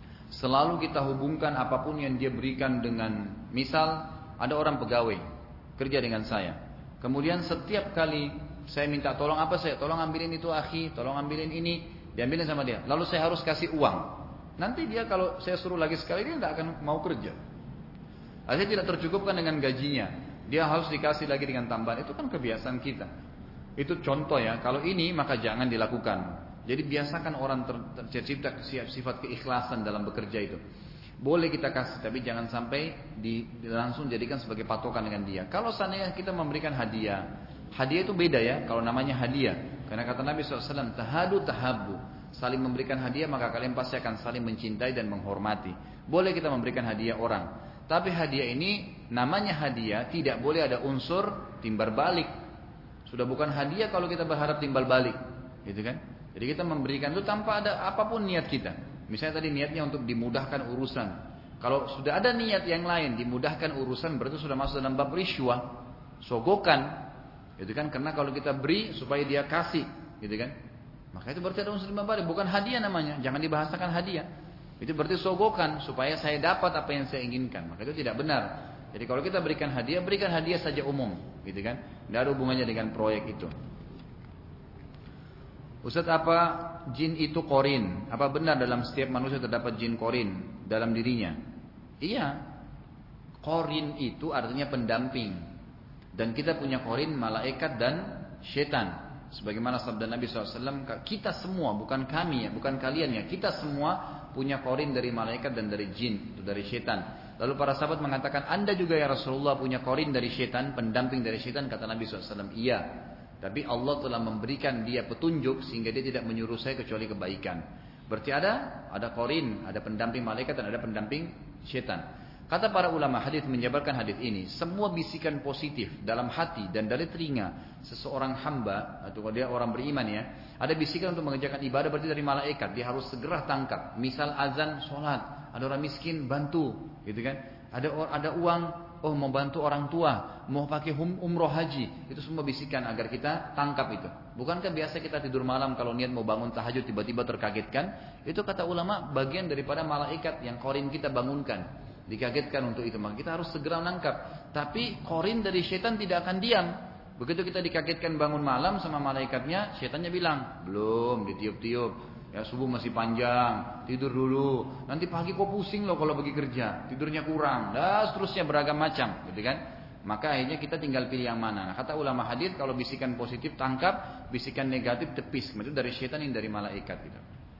S1: selalu kita hubungkan apapun yang dia berikan dengan, misal ada orang pegawai, kerja dengan saya. Kemudian setiap kali saya minta tolong apa saya, tolong ambilin itu akhi, tolong ambilin ini, diambilin sama dia. Lalu saya harus kasih uang. Nanti dia kalau saya suruh lagi sekali dia tidak akan mau kerja. Artinya tidak tercukupkan dengan gajinya. Dia harus dikasih lagi dengan tambahan. Itu kan kebiasaan kita. Itu contoh ya. Kalau ini maka jangan dilakukan. Jadi biasakan orang ter tercipta sifat keikhlasan dalam bekerja itu. Boleh kita kasih, tapi jangan sampai di, langsung jadikan sebagai patokan dengan dia. Kalau seandainya kita memberikan hadiah, hadiah itu beda ya. Kalau namanya hadiah, karena kata Nabi shallallahu alaihi wasallam, tahadu tahabu. Saling memberikan hadiah maka kalian pasti akan saling mencintai dan menghormati. Boleh kita memberikan hadiah orang, tapi hadiah ini namanya hadiah, tidak boleh ada unsur timbal balik. Sudah bukan hadiah kalau kita berharap timbal balik, gitu kan? Jadi kita memberikan itu tanpa ada apapun niat kita. Misalnya tadi niatnya untuk dimudahkan urusan. Kalau sudah ada niat yang lain dimudahkan urusan, berarti sudah masuk dalam bab risyuah, sogokan, gitu kan? Karena kalau kita beri supaya dia kasih, gitu kan? Maka itu berarti ada unsur timbal balik, bukan hadiah namanya. Jangan dibahasakan hadiah. Itu berarti sogokan supaya saya dapat apa yang saya inginkan. Maka itu tidak benar. Jadi kalau kita berikan hadiah, berikan hadiah saja umum, gitu kan? Tidak ada hubungannya dengan proyek itu. Ustaz, apa jin itu korin? Apa benar dalam setiap manusia terdapat jin korin dalam dirinya? Iya. Korin itu artinya pendamping. Dan kita punya korin malaikat dan syaitan. Sebagaimana sabda Nabi shallallahu alaihi wasallam, kita semua, bukan kami ya, bukan kalian ya, kita semua punya korin dari malaikat dan dari jin, dari syaitan. Lalu para sahabat mengatakan, anda juga ya Rasulullah punya korin dari syaitan, pendamping dari syaitan? Kata Nabi shallallahu alaihi wasallam, iya. Tapi Allah telah memberikan dia petunjuk sehingga dia tidak menyuruh saya kecuali kebaikan. Berarti ada, ada korin, ada pendamping malaikat dan ada pendamping syaitan. Kata para ulama hadis menjabarkan hadis ini, semua bisikan positif dalam hati dan dari telinga seseorang hamba atau dia orang beriman ya, ada bisikan untuk mengerjakan ibadah berarti dari malaikat, dia harus segera tangkap. Misal azan sholat, ada orang miskin bantu, gitu kan? Ada ada uang, oh mau bantu orang tua, mau pakai umroh haji, itu semua bisikan agar kita tangkap itu. Bukankah biasa kita tidur malam kalau niat mau bangun tahajud tiba-tiba terkagetkan? Itu kata ulama bagian daripada malaikat yang korin kita bangunkan. Dikagetkan untuk itu, maka kita harus segera menangkap. Tapi korin dari syaitan tidak akan diam. Begitu kita dikagetkan bangun malam sama malaikatnya, syaitannya bilang, belum, ditiup-tiup, ya subuh masih panjang, tidur dulu. Nanti pagi kok pusing loh kalau pergi kerja, tidurnya kurang, dan seterusnya beragam macam, gitu kan? Maka akhirnya kita tinggal pilih yang mana. Nah, kata ulama hadis, kalau bisikan positif tangkap, bisikan negatif tepis. Itu dari syaitan, ini dari malaikat, gitu.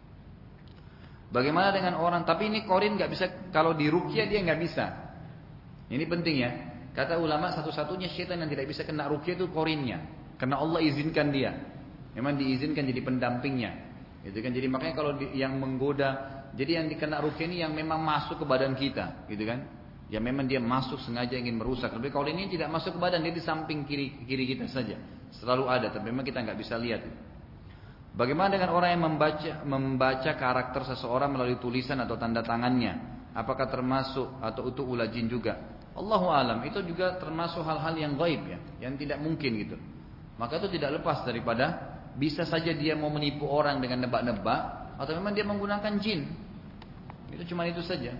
S1: Bagaimana dengan orang? Tapi ini korin nggak bisa, kalau di ruqyah dia nggak bisa. Ini penting ya. Kata ulama satu-satunya syaitan yang tidak bisa kena ruqyah itu korinnya, karena Allah izinkan dia. Memang diizinkan jadi pendampingnya. Gitu kan? Jadi makanya kalau di, yang menggoda, jadi yang dikena ruqyah ini yang memang masuk ke badan kita, gitu kan? Ya memang dia masuk sengaja ingin merusak. Tapi kalau ini tidak masuk ke badan, dia di samping kiri kiri kita saja, selalu ada. Tapi memang kita nggak bisa lihat. Bagaimana dengan orang yang membaca membaca karakter seseorang melalui tulisan atau tanda tangannya? Apakah termasuk atau itu ulah jin juga? Allahu alam, itu juga termasuk hal-hal yang gaib ya, yang tidak mungkin gitu. Maka itu tidak lepas daripada bisa saja dia mau menipu orang dengan nebak-nebak, atau memang dia menggunakan jin. Itu cuma itu saja.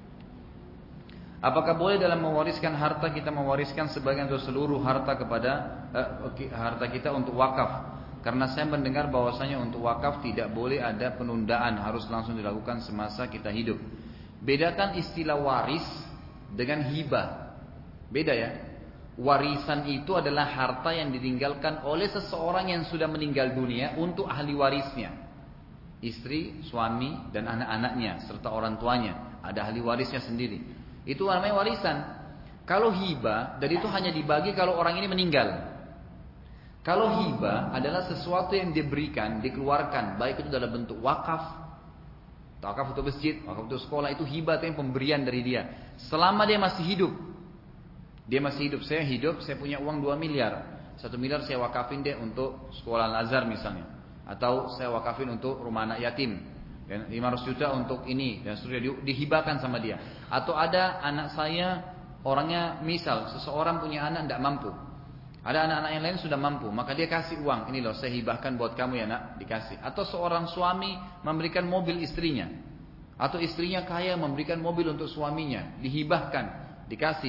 S1: Apakah boleh dalam mewariskan harta kita mewariskan sebagian atau seluruh harta kepada eh, harta kita untuk wakaf? Karena saya mendengar bahwasanya untuk wakaf tidak boleh ada penundaan, harus langsung dilakukan semasa kita hidup. Bedakan istilah waris dengan hibah. Beda ya. Warisan itu adalah harta yang ditinggalkan oleh seseorang yang sudah meninggal dunia untuk ahli warisnya. Istri, suami, dan anak-anaknya serta orang tuanya. Ada ahli warisnya sendiri. Itu namanya warisan. Kalau hibah, dan itu hanya dibagi kalau orang ini meninggal. Kalau hibah adalah sesuatu yang diberikan, dikeluarkan, baik itu dalam bentuk wakaf, wakaf untuk masjid, wakaf untuk sekolah, itu hibah, itu yang pemberian dari dia. Selama dia masih hidup, dia masih hidup, saya hidup, saya punya uang dua miliar, satu miliar saya wakafin dia untuk sekolah Al-Azhar misalnya, atau saya wakafin untuk rumah anak yatim, dan lima ratus juta untuk ini, dan seterusnya dihibahkan sama dia. Atau ada anak saya, orangnya misal, seseorang punya anak tidak mampu. Ada anak-anak yang lain sudah mampu, maka dia kasih uang. Ini loh saya hibahkan buat kamu ya nak, dikasih. Atau seorang suami memberikan mobil istrinya, atau istrinya kaya memberikan mobil untuk suaminya, dihibahkan, dikasih.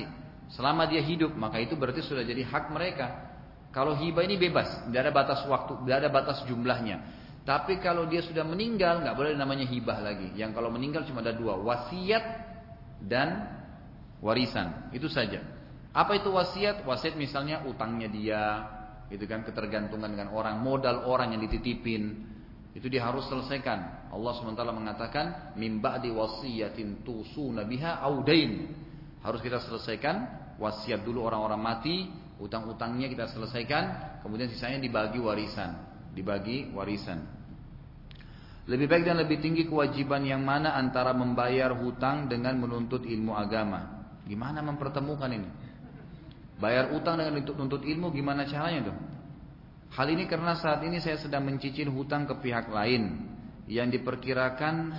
S1: Selama dia hidup, maka itu berarti sudah jadi hak mereka. Kalau hibah ini bebas, tidak ada batas waktu, tidak ada batas jumlahnya. Tapi kalau dia sudah meninggal, nggak boleh namanya hibah lagi. Yang kalau meninggal cuma ada dua, wasiat dan warisan. Itu saja. Apa itu wasiat? Wasiat misalnya utangnya dia, gitu kan, ketergantungan dengan orang, modal orang yang dititipin, itu dia harus selesaikan. Allah subhanahu wa taala mengatakan, "Min ba'di wasiyatin tusuna biha audain." Harus kita selesaikan wasiat dulu orang-orang mati, utang-utangnya kita selesaikan, kemudian sisanya dibagi warisan, dibagi warisan. Lebih baik dan lebih tinggi kewajiban yang mana antara membayar hutang dengan menuntut ilmu agama? Gimana mempertemukan ini? Bayar utang dengan menuntut ilmu, gimana caranya tuh? Hal ini karena saat ini saya sedang mencicil hutang ke pihak lain yang diperkirakan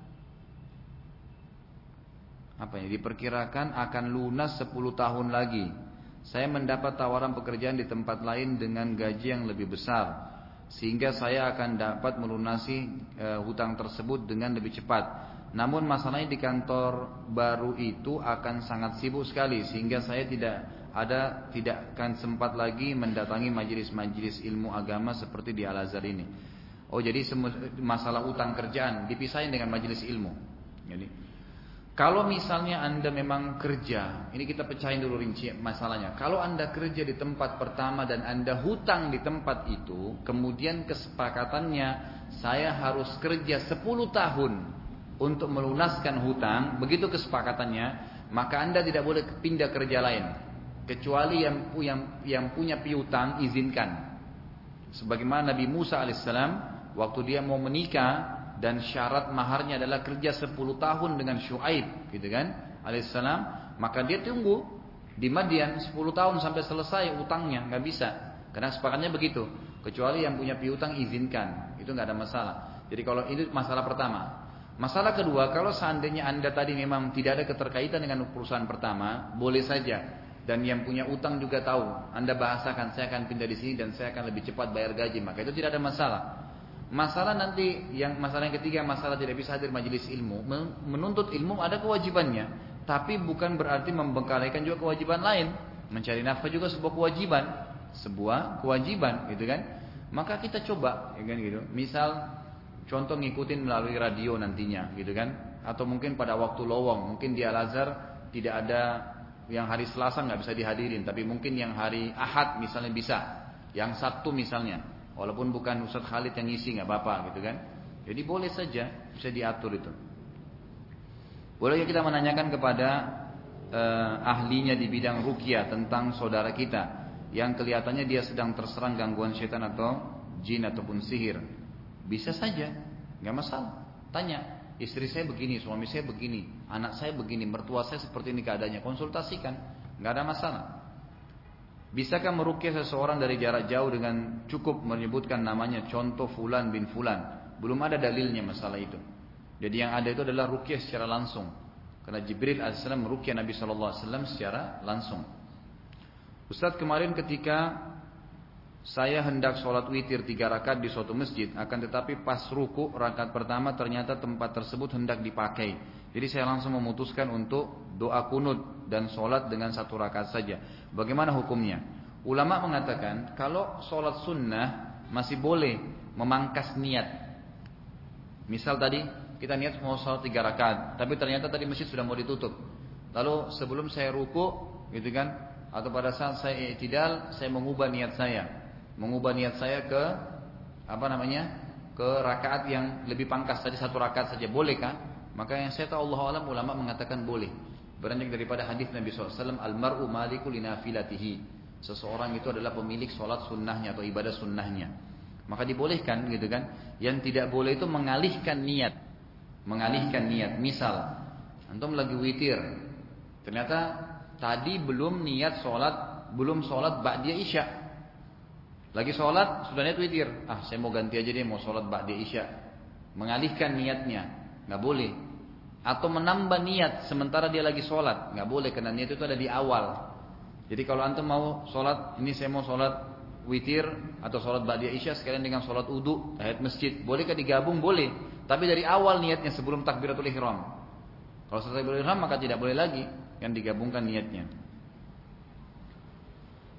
S1: apa ya? Diperkirakan akan lunas sepuluh tahun lagi. Saya mendapat tawaran pekerjaan di tempat lain dengan gaji yang lebih besar, sehingga saya akan dapat melunasi e, hutang tersebut dengan lebih cepat. Namun masalahnya di kantor baru itu akan sangat sibuk sekali, sehingga saya tidak ada tidak akan sempat lagi mendatangi majelis-majelis ilmu agama seperti di Al-Azhar ini. Oh, jadi masalah utang kerjaan dipisahin dengan majelis ilmu. Jadi kalau misalnya Anda memang kerja, ini kita pecahin dulu rinci masalahnya. Kalau Anda kerja di tempat pertama dan Anda hutang di tempat itu, kemudian kesepakatannya saya harus kerja sepuluh tahun untuk melunaskan hutang, begitu kesepakatannya, maka Anda tidak boleh pindah kerja lain. Kecuali yang, yang, yang punya piutang izinkan. Sebagaimana Nabi Musa alaihissalam waktu dia mau menikah dan syarat maharnya adalah kerja sepuluh tahun dengan Syuaib, gitu kan, alaihissalam, maka dia tunggu di Madian sepuluh tahun sampai selesai utangnya, nggak bisa. Karena sepakatnya begitu. Kecuali yang punya piutang izinkan, itu nggak ada masalah. Jadi kalau itu masalah pertama. Masalah kedua, kalau seandainya Anda tadi memang tidak ada keterkaitan dengan perusahaan pertama, boleh saja. Dan yang punya utang juga tahu, Anda bahasakan saya akan pindah di sini dan saya akan lebih cepat bayar gaji, maka itu tidak ada masalah. Masalah nanti yang masalah yang ketiga, masalah tidak bisa hadir majelis ilmu. Menuntut ilmu ada kewajibannya, tapi bukan berarti membengkalikan juga kewajiban lain. Mencari nafkah juga sebuah kewajiban, sebuah kewajiban, gitu kan? Maka kita coba, ya kan gitu. Misal contoh ngikutin melalui radio nantinya, gitu kan? Atau mungkin pada waktu lowong, mungkin di Al-Azhar tidak ada yang hari Selasa nggak bisa dihadirin, tapi mungkin yang hari Ahad misalnya bisa, yang Sabtu misalnya, walaupun bukan Ustadz Khalid yang ngisi nggak apa-apa, gitu kan? Jadi boleh saja, bisa diatur itu. Boleh kita menanyakan kepada eh, ahlinya di bidang ruqyah tentang saudara kita yang kelihatannya dia sedang terserang gangguan setan atau jin ataupun sihir? Bisa saja, nggak masalah. Tanya. Istri saya begini, suami saya begini, anak saya begini, mertua saya seperti ini keadaannya. Konsultasikan, nggak ada masalah. Bisakah meruqyah seseorang dari jarak jauh dengan cukup menyebutkan namanya, contoh fulan bin fulan? Belum ada dalilnya masalah itu. Jadi yang ada itu adalah ruqyah secara langsung. Karena Jibril alaihissalam meruqyah Nabi shallallahu alaihi wasallam secara langsung. Ustadz, kemarin ketika saya hendak sholat witir tiga rakaat di suatu masjid, akan tetapi pas ruku rakaat pertama ternyata tempat tersebut hendak dipakai. Jadi saya langsung memutuskan untuk doa kunut dan sholat dengan satu rakaat saja. Bagaimana hukumnya? Ulama mengatakan kalau sholat sunnah masih boleh memangkas niat. Misal tadi kita niat mau sholat tiga rakaat, tapi ternyata tadi masjid sudah mau ditutup. Lalu sebelum saya ruku, gitu kan, atau pada saat saya i'tidal, saya mengubah niat saya. Mengubah niat saya ke apa namanya, ke rakaat yang lebih pangkas, tadi satu rakaat saja, bolehkah? Maka yang saya tahu Allah alam, ulama mengatakan boleh. Beranjak daripada hadis Nabi shallallahu alaihi wasallam, al-mar'u maliku linafilatihi. Seseorang itu adalah pemilik sholat sunnahnya atau ibadah sunnahnya. Maka dibolehkan, gitu kan. Yang tidak boleh itu mengalihkan niat, mengalihkan niat. Misal antum lagi witir, ternyata tadi belum niat sholat, belum sholat ba'diyah isya. Lagi sholat, sudah niat witir. Ah, saya mau ganti aja deh, mau sholat ba'diyah isya. Mengalihkan niatnya, nggak boleh. Atau menambah niat sementara dia lagi sholat, nggak boleh, karena niat itu ada di awal. Jadi kalau antum mau sholat, ini saya mau sholat witir atau sholat ba'diyah isya sekalian dengan sholat wudu, tahiyat masjid, bolehkah digabung? Boleh. Tapi dari awal niatnya sebelum takbiratul ihram. Kalau setelah takbiratul ihram maka tidak boleh lagi yang digabungkan niatnya.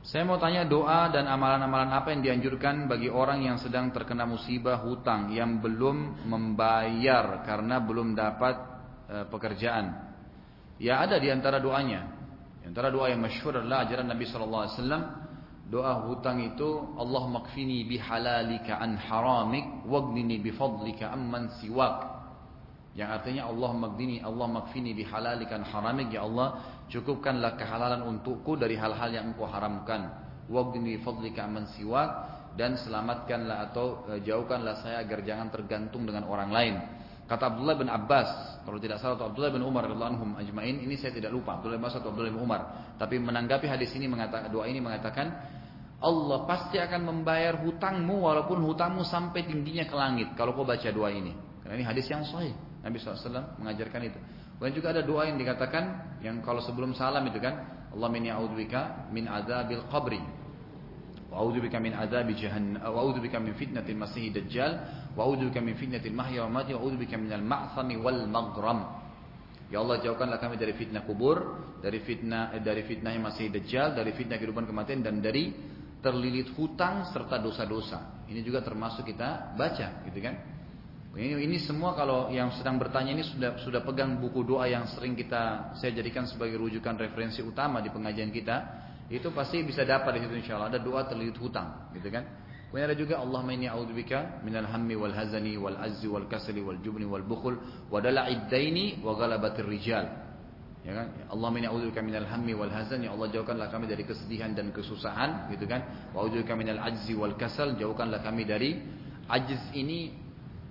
S1: Saya mau tanya doa dan amalan-amalan apa yang dianjurkan bagi orang yang sedang terkena musibah hutang yang belum membayar karena belum dapat e, pekerjaan. Ya ada di antara doanya. Di antara doa yang masyhur adalah ajaran Nabi sallallahu alaihi wasallam. Doa hutang itu Allahumma kfini bihalalika an haramik waghnini bifadlika amman siwak. Yang artinya Allahumma kfini Allahumma kfini bihalalika an haramik, ya Allah cukupkanlah kehalalan untukku dari hal-hal yang engkau haramkan. Waghnini bifadlika amman siwak, dan selamatkanlah atau e, jauhkanlah saya agar jangan tergantung dengan orang lain. Kata Abdullah bin Abbas, kalau tidak salah, atau Abdullah bin Umar radhiyallahu anhum ajmain, ini saya tidak lupa, Abdullah bin Abbas atau Abdullah bin Umar, tapi menanggapi hadis ini mengatakan, doa ini mengatakan, Allah pasti akan membayar hutangmu walaupun hutangmu sampai tingginya ke langit kalau kau baca doa ini. Karena ini hadis yang sahih, Nabi shallallahu alaihi wasallam mengajarkan itu. Dan juga ada doa yang dikatakan, yang kalau sebelum salam itu kan, Allahumma inni a'udzubika min adzabil qabri, wa a'udzubika min adzabi jahannam, wa a'udzubika min fitnatil masiihid dajjal, wa a'udzubika min fitnatil mahya wa mamati, wa a'udzubika minal ma'thami wal maghram. Ya Allah, jauhkanlah kami dari fitnah kubur, dari fitnah eh, dari fitnahnya Masih Dajjal, dari fitnah kehidupan kematian, dan dari terlilit hutang serta dosa-dosa. Ini juga termasuk kita baca, gitu kan? Ini, ini semua kalau yang sedang bertanya ini sudah sudah pegang buku doa yang sering kita saya jadikan sebagai rujukan referensi utama di pengajian kita, itu pasti bisa dapat di situ insyaallah ada doa terlilit hutang, gitu kan? Kemudian ada juga Allahumma inni a'udzubika minal hammi wal hazani wal azzi wal kasali wal jubni wal bukhul wa dala'id daini wa ghalabatir rijal. Ya kan? Allahumma inni a'udzubika minal hammi wal hazani, ya Allah jauhkanlah kami dari kesedihan dan kesusahan, gitu kan? Wa a'udzubika minal ajzi wal kasal, jauhkanlah kami dari ajiz ini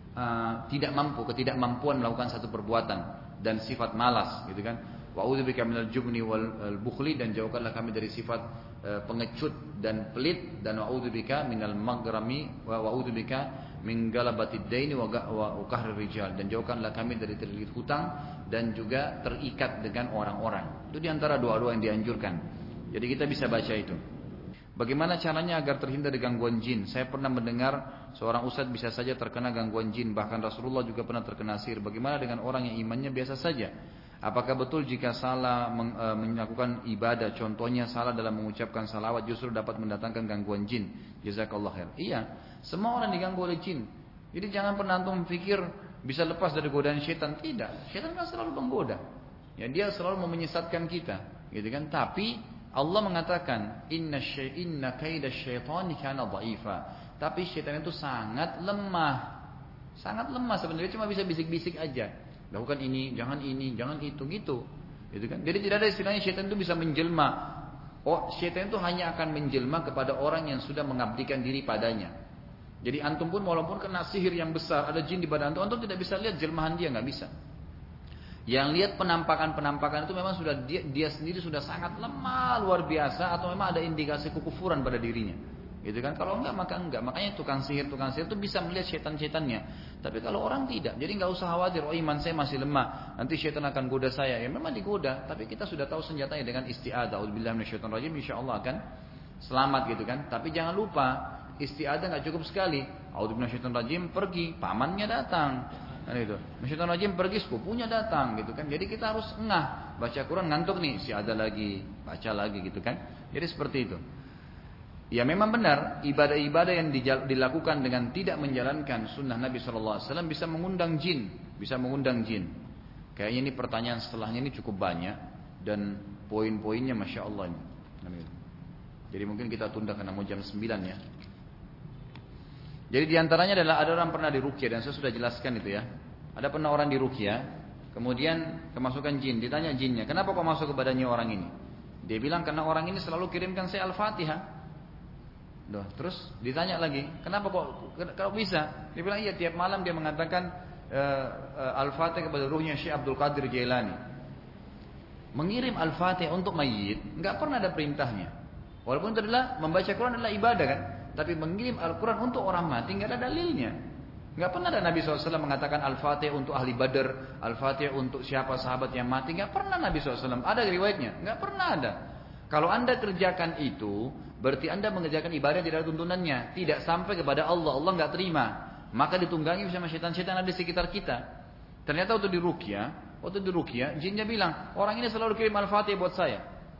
S1: uh, tidak mampu, ketidakmampuan melakukan satu perbuatan, dan sifat malas, gitu kan? Wa a'udzubika minal jubni wal bukhli, dan jauhkanlah kami dari sifat pengecut dan pelit, dan wa'udzubika minal maghrami wa wa'udzubika min galabatid daini wa qahrir rijal, dan jauhkanlah kami dari terlilit hutang dan juga terikat dengan orang-orang. Itu diantara doa-doa yang dianjurkan. Jadi kita bisa baca itu. Bagaimana caranya agar terhindar dari gangguan jin? Saya pernah mendengar seorang ustadz bisa saja terkena gangguan jin, bahkan Rasulullah juga pernah terkena sihir. Bagaimana dengan orang yang imannya biasa saja? Apakah betul jika salah melakukan ibadah, contohnya salah dalam mengucapkan salawat, justru dapat mendatangkan gangguan jin? Jazakallah khair. Iya, semua orang diganggu oleh jin. Jadi jangan pernah antum pikir bisa lepas dari godaan syaitan. Tidak, syaitan kan selalu menggoda. Ya, dia selalu mau menyesatkan kita, gitu kan? Tapi Allah mengatakan, Inna inna kaida syaitani kana dha'ifa. Tapi syaitan itu sangat lemah, sangat lemah sebenarnya, cuma bisa bisik-bisik aja. Lakukan ini, jangan ini, jangan itu, gitu. Gitu kan? Jadi tidak ada istilahnya syaitan itu bisa menjelma. Oh, syaitan itu hanya akan menjelma kepada orang yang sudah mengabdikan diri padanya. Jadi antum pun walaupun kena sihir yang besar, ada jin di badan antum, antum tidak bisa lihat jelmahan dia, nggak bisa. Yang lihat penampakan-penampakan itu memang sudah dia, dia sendiri sudah sangat lemah luar biasa, atau memang ada indikasi kekufuran pada dirinya. Gitu kan? Kalau enggak maka enggak. Makanya tukang sihir tukang sihir itu bisa melihat setan-setannya. Tapi kalau orang tidak, jadi enggak usah khawatir. Oh, iman saya masih lemah, nanti setan akan goda saya. Ya memang digoda, tapi kita sudah tahu senjatanya dengan isti'adzah. A'udzubillahi minasyaitonir rajim, insyaallah akan selamat, gitu kan? Tapi jangan lupa, isti'adzah enggak cukup sekali. A'udzubillahi minasyaitonir rajim, pergi, pamannya datang. Kan itu. Minasyaitonir rajim, pergi, sepupunya datang, gitu kan? Jadi kita harus engah, baca Quran ngantuk nih, isti'adzah lagi, baca lagi, gitu kan? Jadi seperti itu. Ya memang benar, ibadah-ibadah yang dilakukan dengan tidak menjalankan sunnah Nabi shallallahu alaihi wasallam bisa mengundang jin, bisa mengundang jin. Kayaknya ini pertanyaan setelahnya ini cukup banyak dan poin-poinnya masya Allah ini. Jadi mungkin kita tunda karena mau jam sembilan ya. Jadi diantaranya adalah ada orang pernah diruqyah, dan saya sudah jelaskan itu ya. Ada pernah orang diruqyah, kemudian kemasukan jin, ditanya jinnya, kenapa kok masuk ke badannya orang ini? Dia bilang karena orang ini selalu kirimkan saya Al-Fatihah. Duh, terus ditanya lagi, kenapa kok kalau bisa? Dia bilang iya, tiap malam dia mengatakan uh, uh, Al-Fatihah kepada ruhnya Syekh Abdul Qadir Jailani. Mengirim Al-Fatihah untuk mayit nggak pernah ada perintahnya. Walaupun itu adalah membaca Quran adalah ibadah kan, tapi mengirim Al-Quran untuk orang mati nggak ada dalilnya. Nggak pernah ada Nabi shallallahu alaihi wasallam mengatakan Al-Fatihah untuk ahli Badar, Al-Fatihah untuk siapa sahabat yang mati. Nggak pernah Nabi shallallahu alaihi wasallam. Ada riwayatnya? Nggak pernah ada. Kalau anda kerjakan itu, berarti anda mengerjakan ibadah yang tidak ada tuntunannya, tidak sampai kepada Allah, Allah nggak terima, maka ditunggangi sama syaitan-syaitan ada di sekitar kita. Ternyata waktu di ruqyah, waktu di ruqyah, jinnya bilang, orang ini selalu kirim Al-Fatihah buat saya.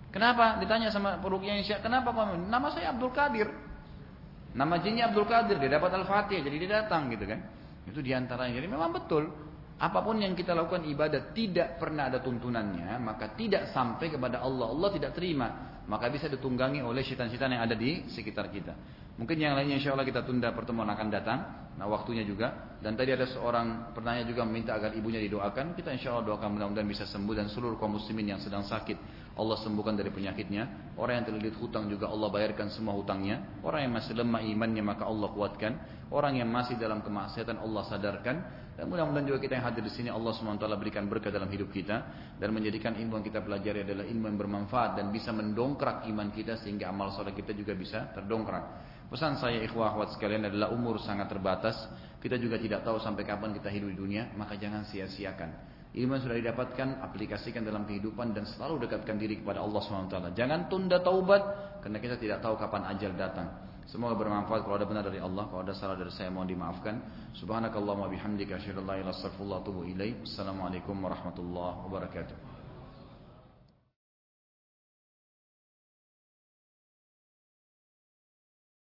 S1: Kenapa? Ditanya sama peruqyah yang Syiah, kenapa kamu? Nama saya Abdul Qadir. Nama jinnya Abdul Qadir, dia dapat Al-Fatihah, jadi dia datang gitu kan. Itu diantaranya. Jadi memang betul, apapun yang kita lakukan ibadah tidak pernah ada tuntunannya, maka tidak sampai kepada Allah. Allah tidak terima, maka bisa ditunggangi oleh syaitan-syaitan yang ada di sekitar kita. Mungkin yang lainnya insya Allah kita tunda, pertemuan akan datang. Nah waktunya juga. Dan tadi ada seorang penanya juga meminta agar ibunya didoakan. Kita insya Allah doakan mudah-mudahan bisa sembuh. Dan seluruh kaum muslimin yang sedang sakit, Allah sembuhkan dari penyakitnya. Orang yang terlilit hutang juga Allah bayarkan semua hutangnya. Orang yang masih lemah imannya maka Allah kuatkan. Orang yang masih dalam kemaksiatan Allah sadarkan. Dan mudah-mudahan juga kita yang hadir di sini Allah subhanahu wa taala berikan berkah dalam hidup kita. Dan menjadikan ilmu yang kita pelajari adalah ilmu yang bermanfaat. Dan bisa mendongkrak iman kita sehingga amal soleh kita juga bisa terdongkrak. Pesan saya ikhwah akhwat sekalian adalah umur sangat terbatas. Kita juga tidak tahu sampai kapan kita hidup di dunia. Maka jangan sia-siakan ilmu yang sudah didapatkan, aplikasikan dalam kehidupan. Dan selalu dekatkan diri kepada Allah subhanahu wa taala. Jangan tunda taubat, karena kita tidak tahu kapan ajal datang. Semoga bermanfaat. Kalau ada benar dari Allah, kalau ada salah dari saya mohon dimaafkan. Subhanakallahumma bihamdika asyhadu an la ilaha illa anta astaghfiruka wa atubu ilaik. Assalamualaikum warahmatullahi wabarakatuh.